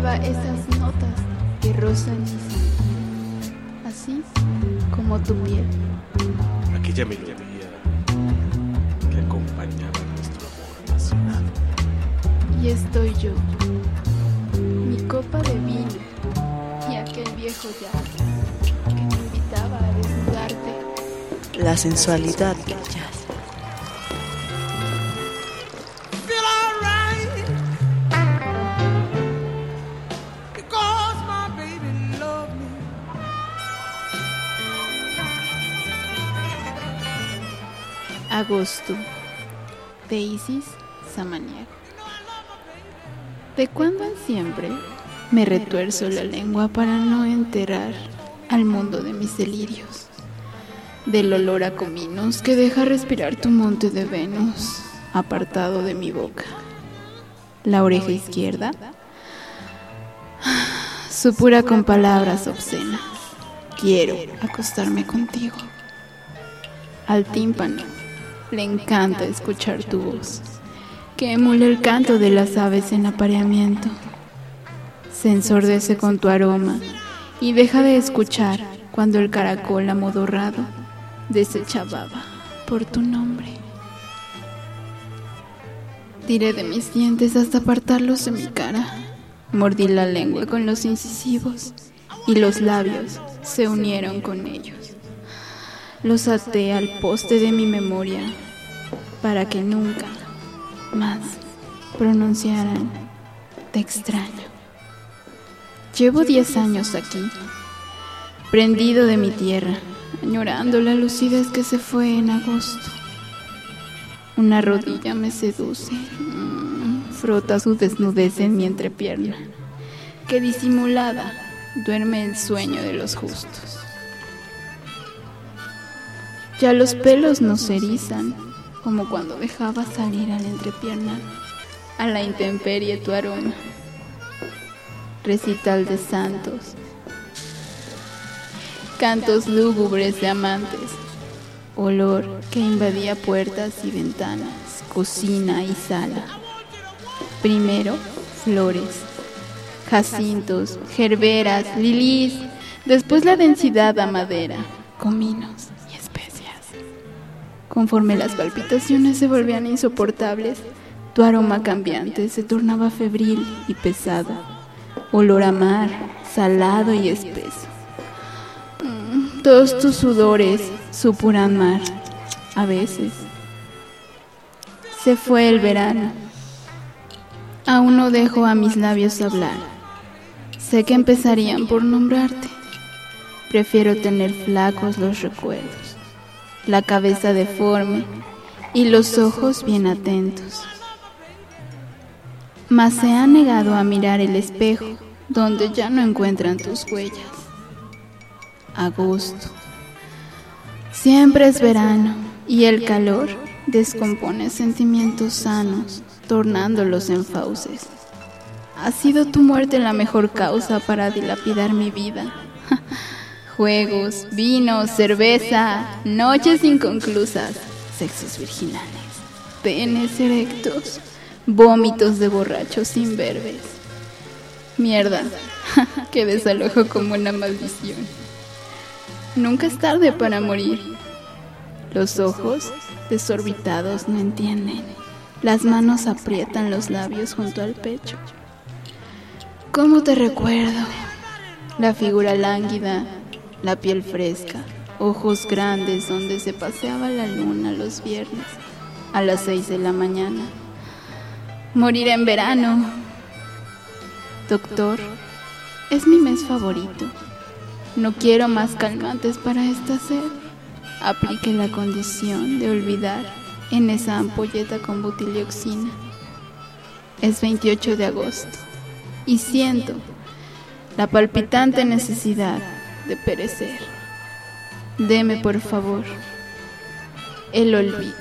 cantaba esas notas que rozan mi sangre, así como tu piel. Aquella melodía que acompañaba nuestro amor apasionado. Y estoy yo, mi copa de vino y aquel viejo jazz que me invitaba a desnudarte. La sensualidad del jazz. Feel alright because my baby loved me. Agosto, de Isis Samaniego. De cuando en siempre me retuerzo la lengua para no enterrar al mundo de mis delirios, del olor a cominos que deja respirar tu monte de Venus apartado de mi boca. La oreja izquierda supura con palabras obscenas. Quiero acostarme contigo. Al tímpano le encanta escuchar tu voz, que emula el canto de las aves en apareamiento. Se ensordece con tu aroma y deja de escuchar cuando el caracol amodorrado desecha baba por tu nombre. Tiré de mis dientes hasta apartarlos de mi cara. Mordí la lengua con los incisivos y los labios se unieron con ellos. Los até al poste de mi memoria para que nunca más pronunciaran te extraño. Llevo diez años aquí, prendido de mi tierra, añorando la lucidez que se fue en agosto. Una rodilla me seduce, mm, frota su desnudez en mi entrepierna, que disimulada duerme el sueño de los justos. Ya los pelos no se erizan, como cuando dejaba salir a la entrepierna, a la intemperie tu aroma. Recital de santos, cantos lúgubres de amantes, olor que invadía puertas y ventanas, cocina y sala. Primero, flores, jacintos, gerberas, lilís, después la densidad a madera, cominos y especias. Conforme las palpitaciones se volvían insoportables, tu aroma cambiante se tornaba febril y pesado, olor a mar, salado y espeso. Mm, todos tus sudores supuran mar, a veces. Se fue el verano. Aún no dejo a mis labios hablar. Sé que empezarían por nombrarte. Prefiero tener flacos los recuerdos, la cabeza deforme y los ojos bien atentos. Mas se ha negado a mirar el espejo donde ya no encuentran tus huellas. Agosto. Siempre es verano y el calor descompone sentimientos sanos, tornándolos en fauces. Ha sido tu muerte la mejor causa para dilapidar mi vida. Juegos, vino, cerveza, noches inconclusas, sexos virginales, penes erectos, vómitos de borrachos imberbes. Mierda, que desalojo como una maldición. Nunca es tarde para morir. Los ojos desorbitados no entienden. Las manos aprietan los labios junto al pecho. ¿Cómo te recuerdo? La figura lánguida, la piel fresca, ojos grandes donde se paseaba la luna los viernes a las seis de la mañana. Morir en verano. Doctor, es mi mes favorito. No quiero más calmantes para esta sed. Aplique la condición de olvidar en esa ampolleta con butilioxina. Es veintiocho de agosto y siento la palpitante necesidad de perecer. Deme, por favor, el olvido.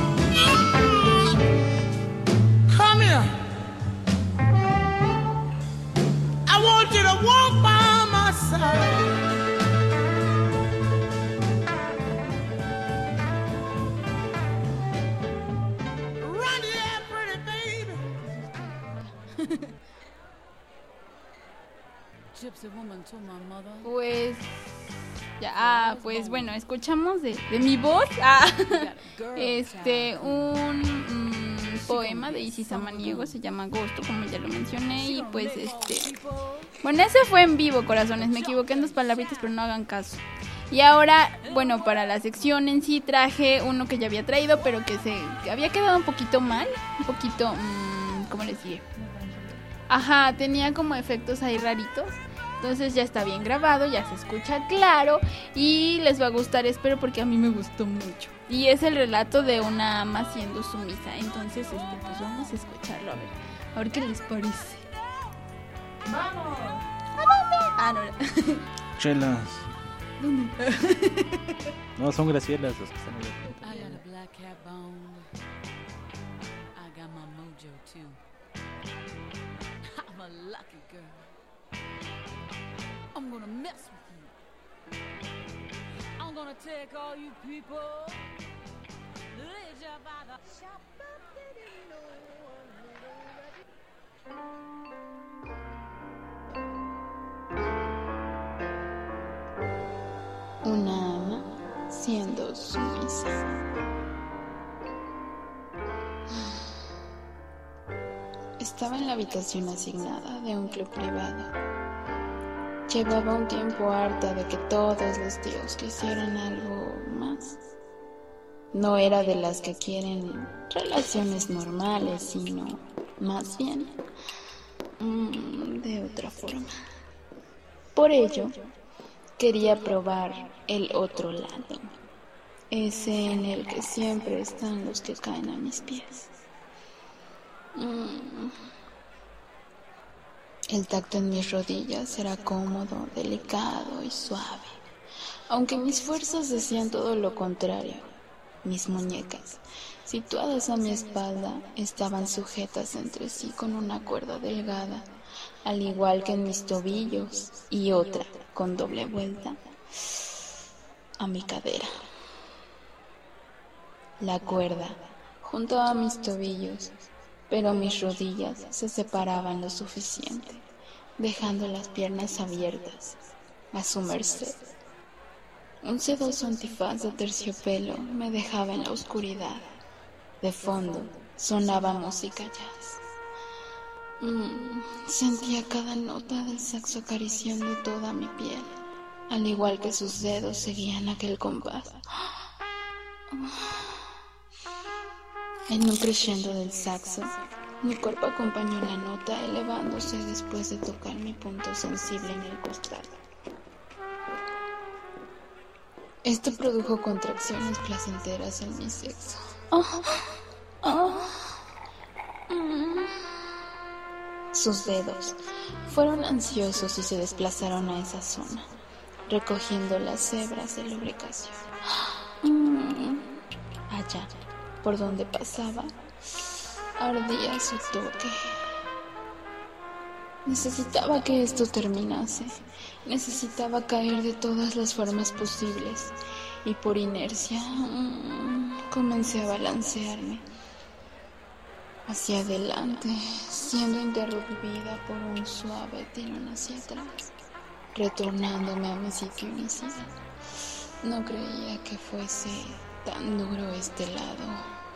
Come here. Pues ya, ah, pues bueno, escuchamos de, de mi voz ah, este un mm, poema de Isis Samaniego, se llama Agosto, como ya lo mencioné, y pues este bueno, ese fue en vivo, corazones, me equivoqué en dos palabritas, pero no hagan caso. Y ahora, bueno, para la sección en sí traje uno que ya había traído, pero que se que había quedado un poquito mal, un poquito, mmm, ¿cómo les diré? Ajá, tenía como efectos ahí raritos. Entonces ya está bien grabado, ya se escucha claro y les va a gustar, espero, porque a mí me gustó mucho. Y es el relato de una ama siendo sumisa. Entonces, este, pues vamos a escucharlo, a ver, a ver qué les parece. ¡Vamos! ¿A dónde? Ah, no. Chelas. ¿Dónde? No, son Gracielas las que están ahí. I got a black cat bone. I got my mojo too. I'm a lucky girl. I'm gonna mess with you. I'm gonna take all you people. Lead you by the shop. Una ama siendo sumisa. Estaba en la habitación asignada de un club privado. Llevaba un tiempo harta de que todos los tíos quisieran algo más. No era de las que quieren relaciones normales, sino más bien mmm, de otra forma. Por ello, quería probar el otro lado, ese en el que siempre están los que caen a mis pies. Mm. El tacto en mis rodillas era cómodo, delicado y suave, aunque mis fuerzas decían todo lo contrario. Mis muñecas, situadas a mi espalda, estaban sujetas entre sí con una cuerda delgada, al igual que en mis tobillos, y otra, con doble vuelta, a mi cadera. La cuerda, junto a mis tobillos, pero mis rodillas se separaban lo suficiente, dejando las piernas abiertas, a su merced. Un sedoso antifaz de terciopelo me dejaba en la oscuridad. De fondo sonaba música jazz. Mm, sentía cada nota del saxo acariciando toda mi piel, al igual que sus dedos seguían aquel compás. En un crescendo del saxo, mi cuerpo acompañó la nota elevándose después de tocar mi punto sensible en el costado. Esto produjo contracciones placenteras en mi sexo. Oh, oh, mm. Sus dedos fueron ansiosos y se desplazaron a esa zona, recogiendo las hebras de lubricación. Mm. Allá, por donde pasaba, ardía su toque. Necesitaba que esto terminase. Necesitaba caer de todas las formas posibles. Y por inercia, mmm, comencé a balancearme hacia adelante, siendo interrumpida por un suave tirón hacia atrás, retornándome a mi sitio inicial. No creía que fuese tan duro este lado.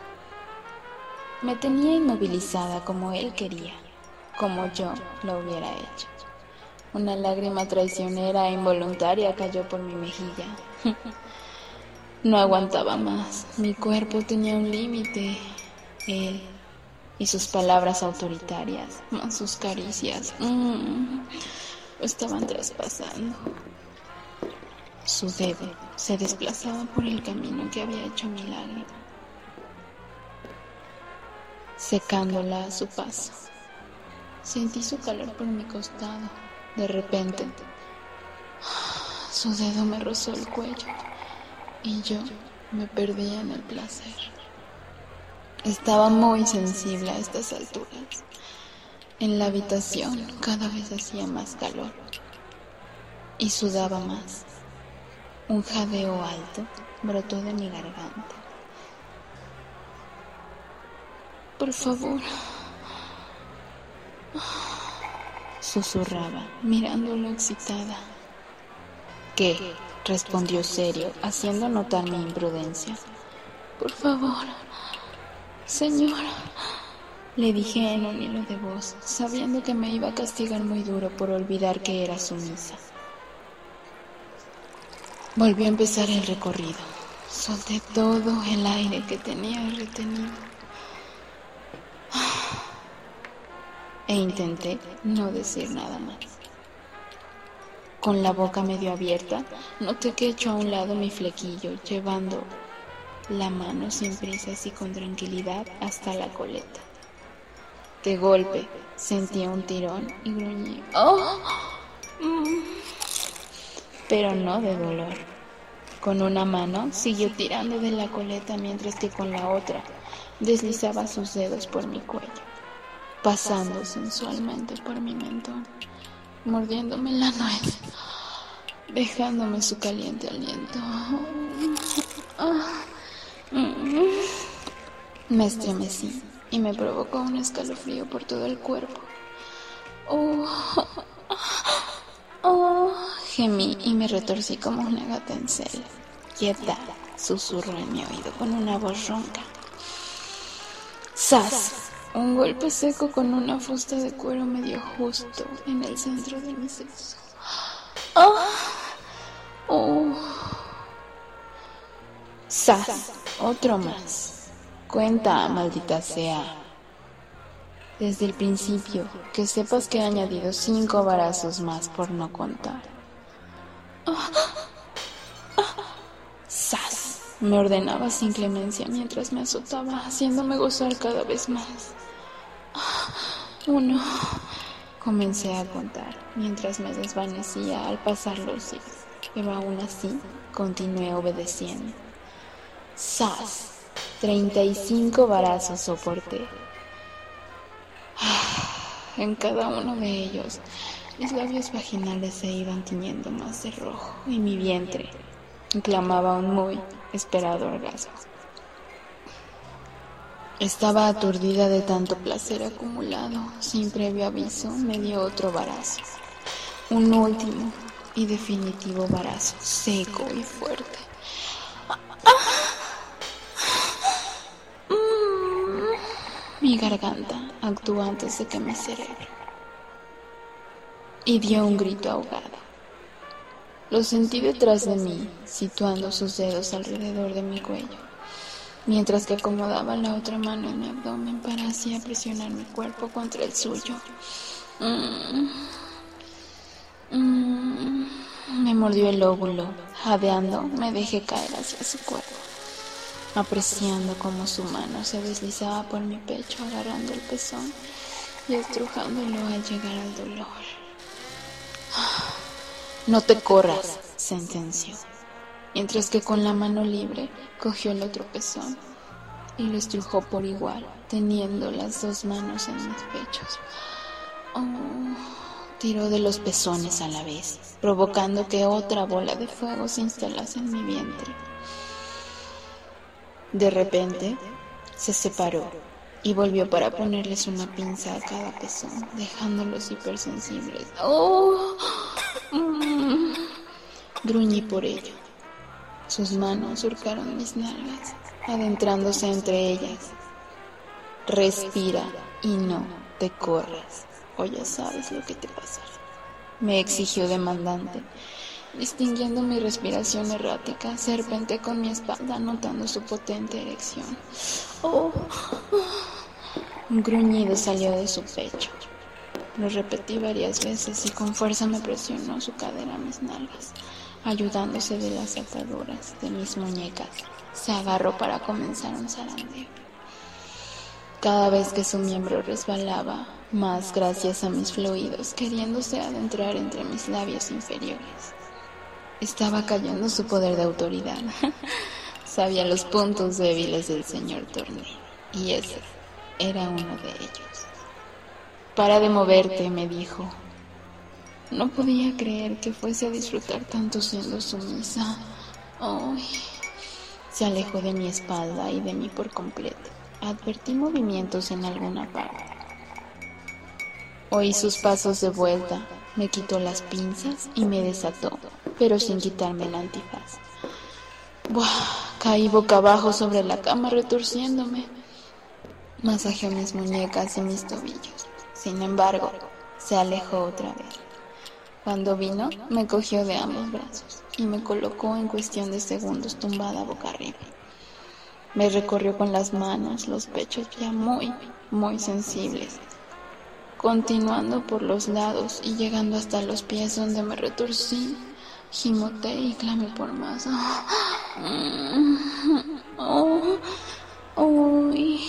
Me tenía inmovilizada como él quería, como yo lo hubiera hecho. Una lágrima traicionera e involuntaria cayó por mi mejilla. No aguantaba más. Mi cuerpo tenía un límite. Él y sus palabras autoritarias, más sus caricias, mmm, lo estaban traspasando. Su dedo se desplazaba por el camino que había hecho mi lágrima, secándola a su paso. Sentí su calor por mi costado. De repente, su dedo me rozó el cuello y yo me perdía en el placer. Estaba muy sensible a estas alturas. En la habitación cada vez hacía más calor y sudaba más. Un jadeo alto brotó de mi garganta. Por favor. susurraba, mirándolo excitada. ¿Qué? Respondió serio, haciendo notar mi imprudencia. Por favor, señora, le dije en un hilo de voz, sabiendo que me iba a castigar muy duro por olvidar que era sumisa. Volvió a empezar el recorrido. Solté todo el aire que tenía retenido e intenté no decir nada más. Con la boca medio abierta, noté que echó a un lado mi flequillo, llevando la mano sin prisas y con tranquilidad hasta la coleta. De golpe, sentí un tirón y gruñí. ¡Oh! Mm. Pero no de dolor. Con una mano siguió tirando de la coleta mientras que con la otra deslizaba sus dedos por mi cuello, pasando sensualmente por mi mentón, mordiéndome la nuez, dejándome su caliente aliento. Me estremecí y me provocó un escalofrío por todo el cuerpo. Oh, oh, gemí y me retorcí como una gata en celo. Quieta, susurró en mi oído con una voz ronca. ¡Sas! Un golpe seco con una fusta de cuero me dio justo en el centro de mi sexo. ¡Oh! ¡Oh! ¡Sas! Otro más. Cuenta, maldita sea. Desde el principio, que sepas que he añadido cinco varazos más por no contar. Oh. Oh. ¡Sas! Me ordenaba sin clemencia mientras me azotaba, haciéndome gozar cada vez más. Uno. Comencé a contar, mientras me desvanecía al pasar los días, pero aún así continué obedeciendo. ¡Sas! Treinta y cinco varazos soporté. En cada uno de ellos, mis labios vaginales se iban tiñendo más de rojo y mi vientre clamaba un muy esperado orgasmo. Estaba aturdida de tanto placer acumulado. Sin previo aviso, me dio otro varazo. Un último y definitivo varazo, seco y fuerte. Mi garganta actuó antes de que mi cerebro. Y dio un grito ahogado. Lo sentí detrás de mí, situando sus dedos alrededor de mi cuello, mientras que acomodaba la otra mano en mi abdomen para así presionar mi cuerpo contra el suyo. Mm. Mm. Me mordió el óvulo. Jadeando, me dejé caer hacia su cuerpo, apreciando cómo su mano se deslizaba por mi pecho, agarrando el pezón y estrujándolo al llegar al dolor. No te corras, sentenció, mientras que con la mano libre cogió el otro pezón y lo estrujó por igual, teniendo las dos manos en mis pechos. Oh, tiró de los pezones a la vez, provocando que otra bola de fuego se instalase en mi vientre. De repente, se separó y volvió para ponerles una pinza a cada pezón, dejándolos hipersensibles. ¡Oh! Mm. Gruñí por ello. Sus manos surcaron mis nalgas, adentrándose entre ellas. Respira y no te corras, o ya sabes lo que te pasará, me exigió demandante. Distinguiendo mi respiración errática, serpenté con mi espalda, notando su potente erección. Oh. Un gruñido salió de su pecho. Lo repetí varias veces y con fuerza me presionó su cadera a mis nalgas, ayudándose de las ataduras de mis muñecas. Se agarró para comenzar un zarandeo. Cada vez que su miembro resbalaba, más gracias a mis fluidos, queriéndose adentrar entre mis labios inferiores. Estaba cayendo su poder de autoridad. Sabía los puntos débiles del señor Torney, y ese era uno de ellos. Para de moverte, me dijo. No podía creer que fuese a disfrutar tanto siendo sumisa. Ay. Se alejó de mi espalda y de mí por completo. Advertí movimientos en alguna parte. Oí sus pasos de vuelta, me quitó las pinzas y me desató, pero sin quitarme el antifaz. Buah, caí boca abajo sobre la cama retorciéndome. Masajeó mis muñecas y mis tobillos. Sin embargo, se alejó otra vez. Cuando vino, me cogió de ambos brazos y me colocó en cuestión de segundos tumbada boca arriba. Me recorrió con las manos los pechos ya muy, muy sensibles, continuando por los lados y llegando hasta los pies donde me retorcí, gimoteé y clamé por más. Oh, oh, uy.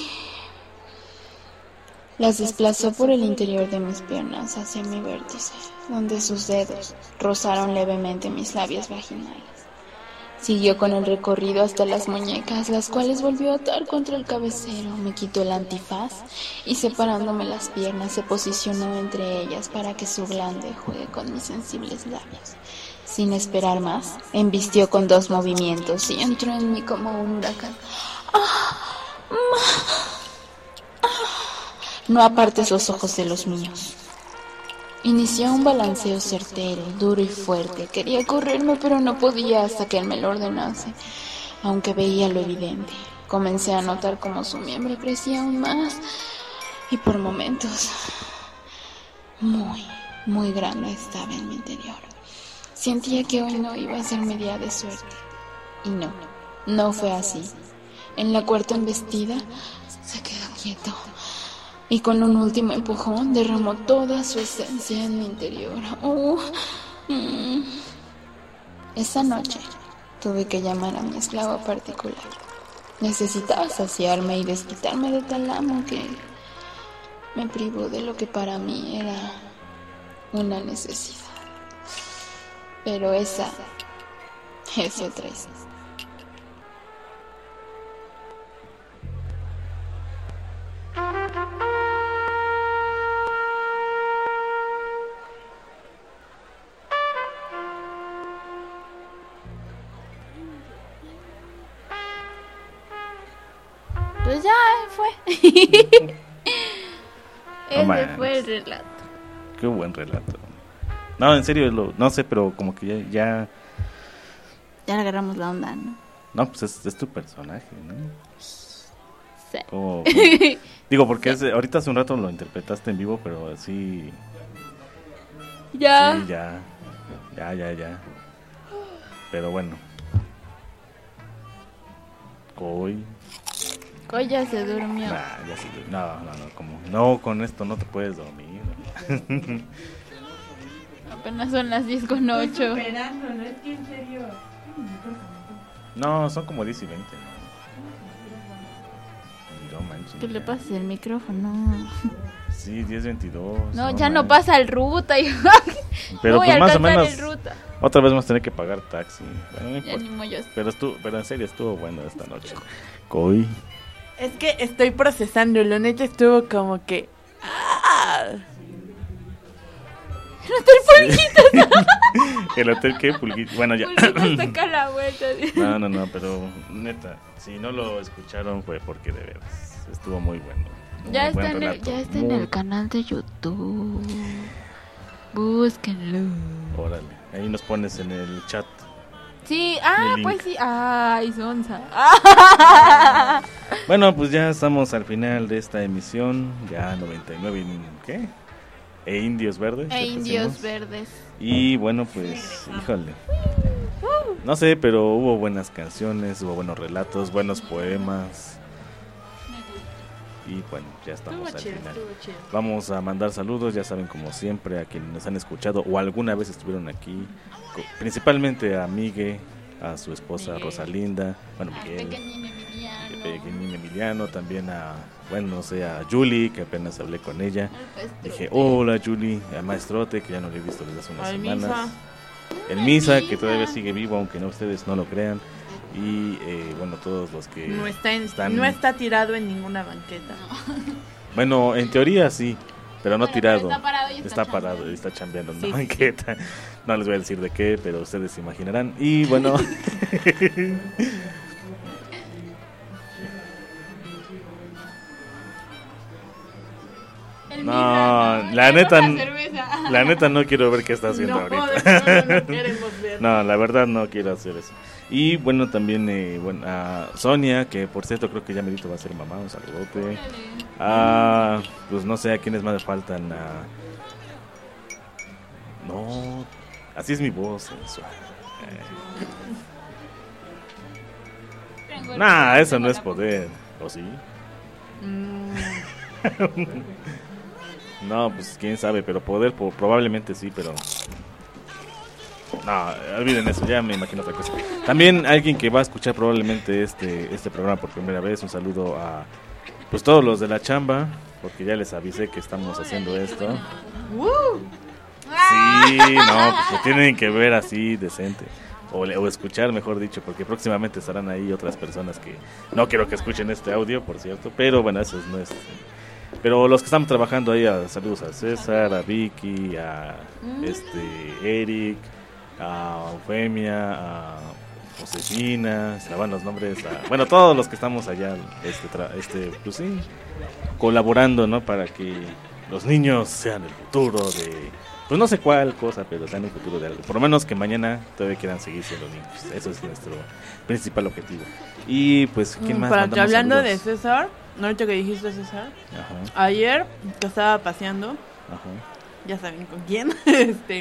Las desplazó por el interior de mis piernas hacia mi vértice, donde sus dedos rozaron levemente mis labios vaginales. Siguió con el recorrido hasta las muñecas, las cuales volvió a atar contra el cabecero. Me quitó el antifaz y separándome las piernas se posicionó entre ellas para que su glande juegue con mis sensibles labios. Sin esperar más, embistió con dos movimientos y entró en mí como un huracán. ¡Ah! ¡Ah! No apartes los ojos de los míos. Inició un balanceo certero, duro y fuerte. Quería correrme, pero no podía hasta que él me lo ordenase, aunque veía lo evidente. Comencé a notar cómo su miembro crecía aún más y por momentos muy, muy grande estaba en mi interior. Sentía que hoy no iba a ser mi día de suerte. Y no, no fue así. En la cuarta embestida se quedó quieto y con un último empujón derramó toda su esencia en mi interior. Oh, mm. Esa noche tuve que llamar a mi esclavo particular. Necesitaba saciarme y desquitarme de tal amo que me privó de lo que para mí era una necesidad. Pero esa es otra historia. Pues ya fue. Ese manches. fue el relato. Qué buen relato. No, en serio, lo, no sé, pero como que ya... Ya, ya le agarramos la onda, ¿no? No, pues es, es tu personaje, ¿no? Sí. Como, como, digo, porque sí. es, ahorita hace un rato lo interpretaste en vivo, pero así... Ya. Sí, ya. Ya, ya, ya. Pero bueno. Coy. Coy ya se durmió. Nah, ya se durmió. No, no, no, como... No, con esto no te puedes dormir. Apenas son las diez con ocho. Esperando, no es que en serio. No, son como diez y veinte, ¿no? No manches. ¿Qué le pasa el micrófono? Sí, diez veintidós. No, no ya no pasa el ruta. Y... pero no voy pues a más o alcanzar menos. el ruta. Otra vez vamos a tener que pagar taxi. Bueno, no Ya importa. ni mollos. Pero, estuvo, pero en serio estuvo bueno esta noche. Coy. Es que estoy procesando, lo neta estuvo como que... ¡Ah! El hotel Pulguitas. ¿El hotel qué? Pulguitas. Bueno, ya. Pulguitas saca la vuelta. No, no, no, pero neta, si no lo escucharon fue porque de veras estuvo muy bueno. Muy Ya buen está, en el, relato, ya está muy... en el canal de YouTube. Búsquenlo. Órale, ahí nos pones en el chat. Sí, ah, El pues link. sí. Ay, sonza. Bueno, pues ya estamos al final de esta emisión. Ya noventa y nueve, ¿qué? E Indios Verdes. E le Indios pusimos. Verdes. Y bueno, pues, híjole. No sé, pero hubo buenas canciones, hubo buenos relatos, buenos poemas. Y bueno, ya estamos Estuvo al chido, final. estuvo chido. Vamos a mandar saludos, ya saben, como siempre, a quienes nos han escuchado o alguna vez estuvieron aquí. co- Principalmente a Migue, a su esposa Miguel. Rosalinda, bueno, Al Miguel, pequeñín Emiliano. Pequeñín Emiliano, también a, bueno, no sé, a Julie, que apenas hablé con ella. Al Dije, Pestrote. hola Julie, a Maestrote, que ya no le he visto desde hace unas Al semanas. Misa. El Misa, que Misa. todavía sigue vivo, aunque no ustedes no lo crean. Y eh, bueno, todos los que No está, en- están... no está tirado en ninguna banqueta. Bueno, en teoría sí, pero no Bueno, tirado. pero está parado y está Está chambeando. parado y está chambeando en Sí, una sí. banqueta. No les voy a decir de qué, pero ustedes se imaginarán. Y bueno... El No, la neta, la neta no quiero ver qué está haciendo No, ahorita. de plano no queremos ver. No, la verdad no quiero hacer eso. Y bueno, también eh, bueno, a Sonia, que por cierto creo que ya merito va a ser mamá, un saludote. Ah, pues no sé a quiénes más me faltan. A... No, así es mi voz sensual. Eh. Nah, eso no es poder, ¿o sí? Mm. No, pues quién sabe, pero poder po- probablemente sí, pero... No, olviden eso, ya me imagino otra cosa. También alguien que va a escuchar probablemente este este programa por primera vez, un saludo a pues todos los de la chamba, porque ya les avisé que estamos haciendo esto. Sí, no, pues lo tienen que ver así decente. O, le- o escuchar, mejor dicho, porque próximamente estarán ahí otras personas que no quiero que escuchen este audio, por cierto, pero bueno, eso no es... Pero los que estamos trabajando ahí, a, saludos a César, a Vicky, a este Eric, a Eufemia, a Josefina, se me van los nombres, a, bueno, todos los que estamos allá, este, tra- este, pues sí, colaborando, ¿no? Para que los niños sean el futuro de, pues no sé cuál cosa, pero sean el futuro de algo. Por lo menos que mañana todavía quieran seguir siendo niños. Eso es nuestro principal objetivo. Y pues, ¿quién más? Para que Mandamos hablando saludos. de César, no ahorita que dijiste César, Ajá. ayer que estaba paseando, Ajá. ya saben con quién, este,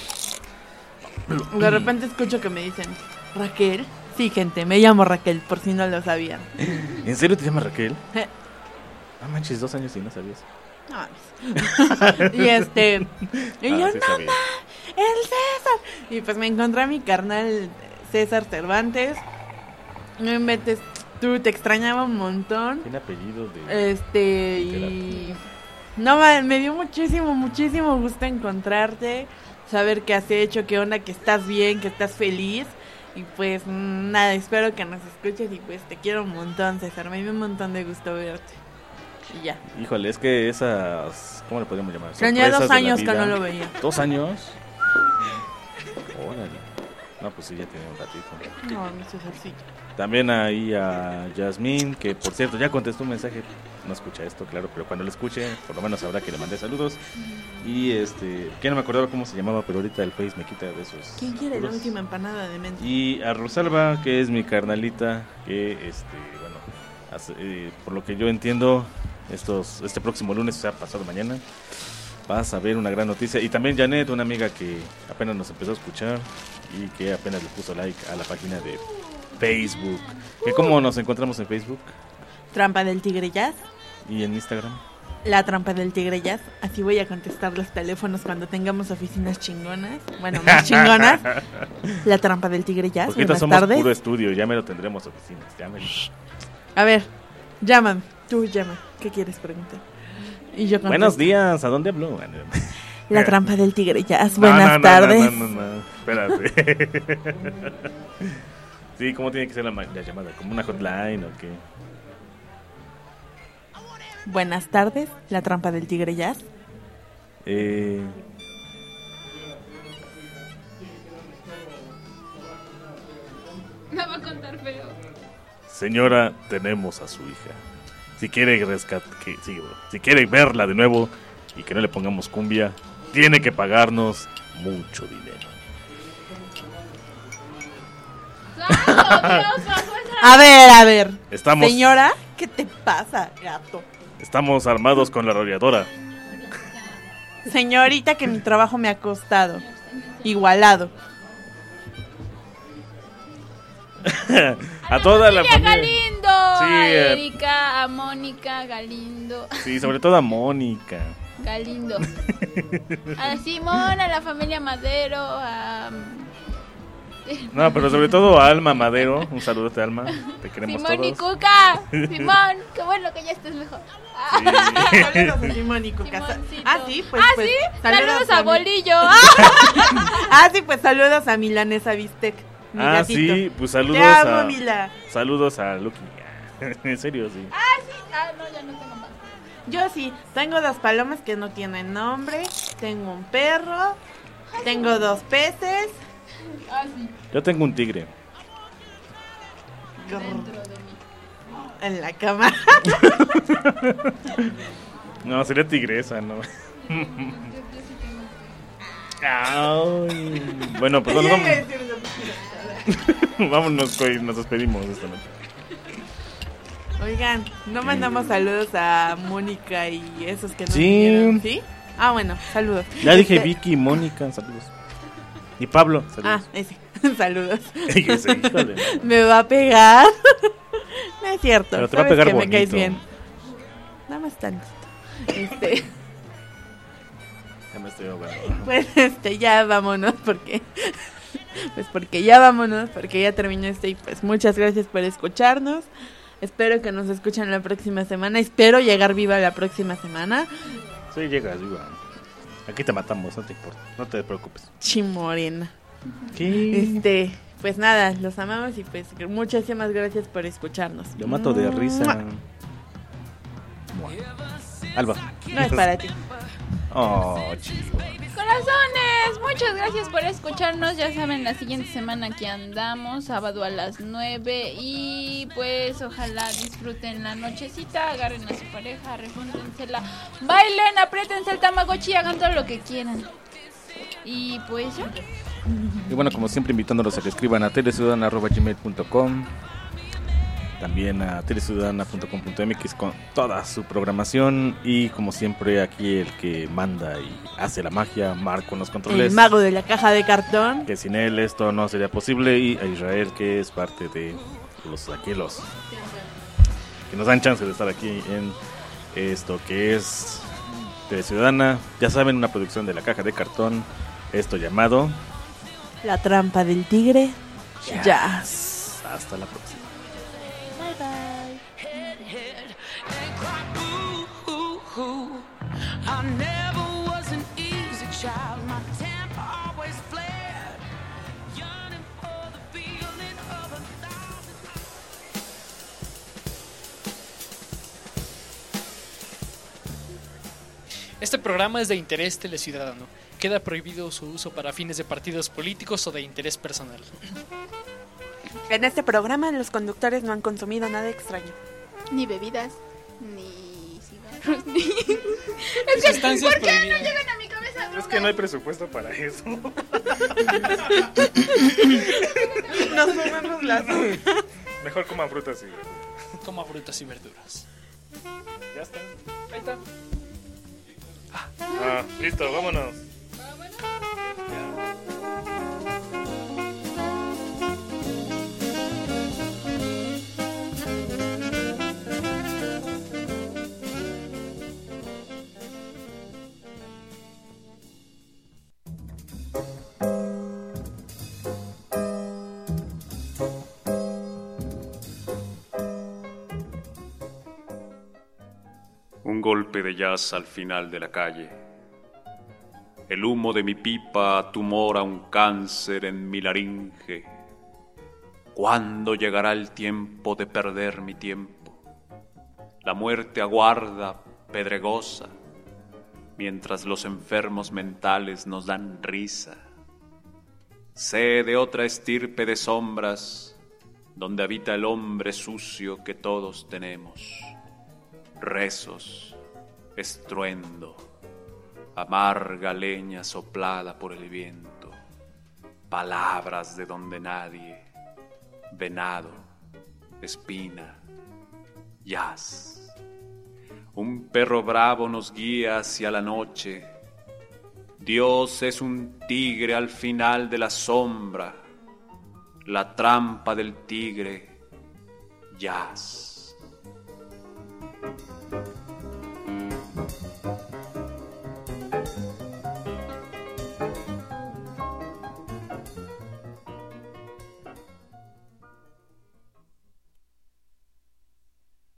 de repente escucho que me dicen, Raquel. Sí, gente, me llamo Raquel, por si no lo sabían. ¿En serio te llamas Raquel? Eh. Ah, manches, dos años y no sabías. No mames. Y este, y Ah, yo, sí no, sabía. ma, el César. Y pues me encontré a mi carnal César Cervantes. No inventes, tú te extrañaba un montón. Tiene apellido de... Este, y no, ma, me dio muchísimo, muchísimo gusto encontrarte, saber qué has hecho, qué onda, que estás bien, que estás feliz. Y pues mm, nada, espero que nos escuches y pues te quiero un montón, César. Me dio un montón de gusto verte. Y ya. Híjole, es que esas... ¿Cómo le podríamos llamar? Tenía dos Sorpresas de la años que vida. no lo veía. ¿Dos años? Órale. No, pues sí, ya tiene un ratito. No, mi Césarcito. También ahí a Yasmín, que por cierto ya contestó un mensaje. No escucha esto, claro, pero cuando lo escuche, por lo menos sabrá que le mandé saludos. Y este, que no me acordaba cómo se llamaba, pero ahorita el Face me quita de esos. ¿Quién quiere la puros. última empanada de menta? Y a Rosalba, que es mi carnalita, que este, bueno, hace- eh, por lo que yo entiendo, estos, este próximo lunes, o sea, pasado mañana, vas a ver una gran noticia. Y también Janet, una amiga que apenas nos empezó a escuchar y que apenas le puso like a la página de Facebook. ¿Que ¿Cómo nos encontramos en Facebook Trampa del Tigre Jazz. y en Instagram? La Trampa del Tigre Jazz. Así voy a contestar los teléfonos cuando tengamos oficinas chingonas. Bueno, más chingonas. La Trampa del Tigre Jazz. Porque ahorita Buenas somos tardes. puro estudio, ya me lo tendremos oficinas, ya me lo... A ver, llámame. Tú llama. ¿Qué quieres preguntar? Y yo contesto. Buenos días, ¿a dónde hablo? La Trampa del Tigre Jazz. No, Buenas no, no, tardes. No, no, no, no, espérate. Sí, ¿cómo tiene que ser la, ma- la llamada? ¿Como una hotline o qué? Buenas tardes. La Trampa del Tigre Jazz. Eh... Me va a contar feo. Señora, tenemos a su hija. Si quiere rescat que, sí, bro. Si quiere verla de nuevo y que no le pongamos cumbia, tiene que pagarnos mucho dinero. A ver, a ver. Estamos- Señora, ¿qué te pasa, gato? Estamos armados con la arrolladora. Señorita, que mi trabajo me ha costado. Igualado. A toda la Familia familia. Galindo, a Sí, eh. Erika, a Mónica, Galindo, Sí, sobre todo a Mónica. Galindo, a Simón, a la familia Madero, a No, pero sobre todo a Alma Madero. Un saludote, Alma. Te queremos Simón y todos. Cuca. Simón, qué bueno que ya estés mejor. Saludos a Simón y Cuca. Ah, sí, pues. Ah, pues, sí, saludos a mi- Bolillo. Ah, sí, pues saludos a Milanesa Bistec. Mi Ah, gatito. sí, pues saludos Te amo, a... Mila. Saludos a Lucky. En serio, sí. Ah, sí, ah, no, ya no tengo más. Yo sí, tengo dos palomas que no tienen nombre. Tengo un perro. Tengo dos peces. Ah, sí. Yo tengo un tigre. En la cama. No, sería tigresa, ¿no? Ay. Bueno, pues bueno, vamos. Vámonos, pues, nos despedimos esta noche. Oigan, no mandamos saludos a Mónica y esos que nos Sí. dijeron, ¿sí? Ah, bueno, saludos. Ya dije Este- Vicky, Mónica, saludos. Y Pablo, saludos. Ah, ese, saludos. Ese, híjole. Me va a pegar. No es cierto. Pero te va a sabes pegar que me caes bonito. bien. Nada más tantito. Este, Ya me estoy ahogando. pues este, ya vámonos porque pues porque ya vámonos, porque ya terminó este y pues muchas gracias por escucharnos. Espero que nos escuchen la próxima semana. Espero llegar viva la próxima semana. Sí, llegas, viva. Aquí te matamos, no te importa, no te preocupes. Chimorena. ¿Qué? Este, pues nada, los amamos y pues muchísimas gracias por escucharnos. Yo mato de risa. ¡Mua! Alba. No es para ti. Oh, chido. Corazones, muchas gracias por escucharnos. Ya saben, la siguiente semana aquí andamos, sábado a las nueve. Y pues ojalá disfruten la nochecita, agarren a su pareja, refúntensela, bailen, apriétense el tamagotchi y hagan todo lo que quieran. Y pues ya. Y bueno, como siempre, invitándolos a que escriban a teleciudadana arroba gmail punto com, también a teleciudadana punto com punto m x con toda su programación. Y como siempre, aquí el que manda y hace la magia, Marco en los controles. El mago de la caja de cartón. Que sin él esto no sería posible. Y a Israel, que es parte de los aquí los que nos dan chance de estar aquí en esto que es Teleciudadana. Ya saben, una producción de la caja de cartón. Esto llamado La trampa del tigre. Jazz. Jazz. Hasta la próxima. Bye bye. I never was an easy child. My temper always flared. Yearning for the feeling of a thousand. Este programa es de interés teleciudadano. Queda prohibido su uso para fines de partidos políticos o de interés personal. En este programa los conductores no han consumido nada extraño. Ni bebidas, ni cigarros, ni... Es que, Sustancias ¿por qué no prohibidas. llegan a mi cabeza? Es que no hay presupuesto para eso. Nos fumamos las Mejor coman frutas y verduras. Coma frutas y verduras. Ya está. Ahí está. Ah, listo, vámonos. Un golpe de jazz al final de la calle. El humo de mi pipa tumora un cáncer en mi laringe. ¿Cuándo llegará el tiempo de perder mi tiempo? La muerte aguarda, pedregosa, mientras los enfermos mentales nos dan risa. Sé de otra estirpe de sombras, donde habita el hombre sucio que todos tenemos. Rezos, estruendo, amarga leña soplada por el viento, palabras de donde nadie, venado, espina, jazz. Un perro bravo nos guía hacia la noche. Dios es un tigre al final de la sombra, la trampa del tigre, jazz.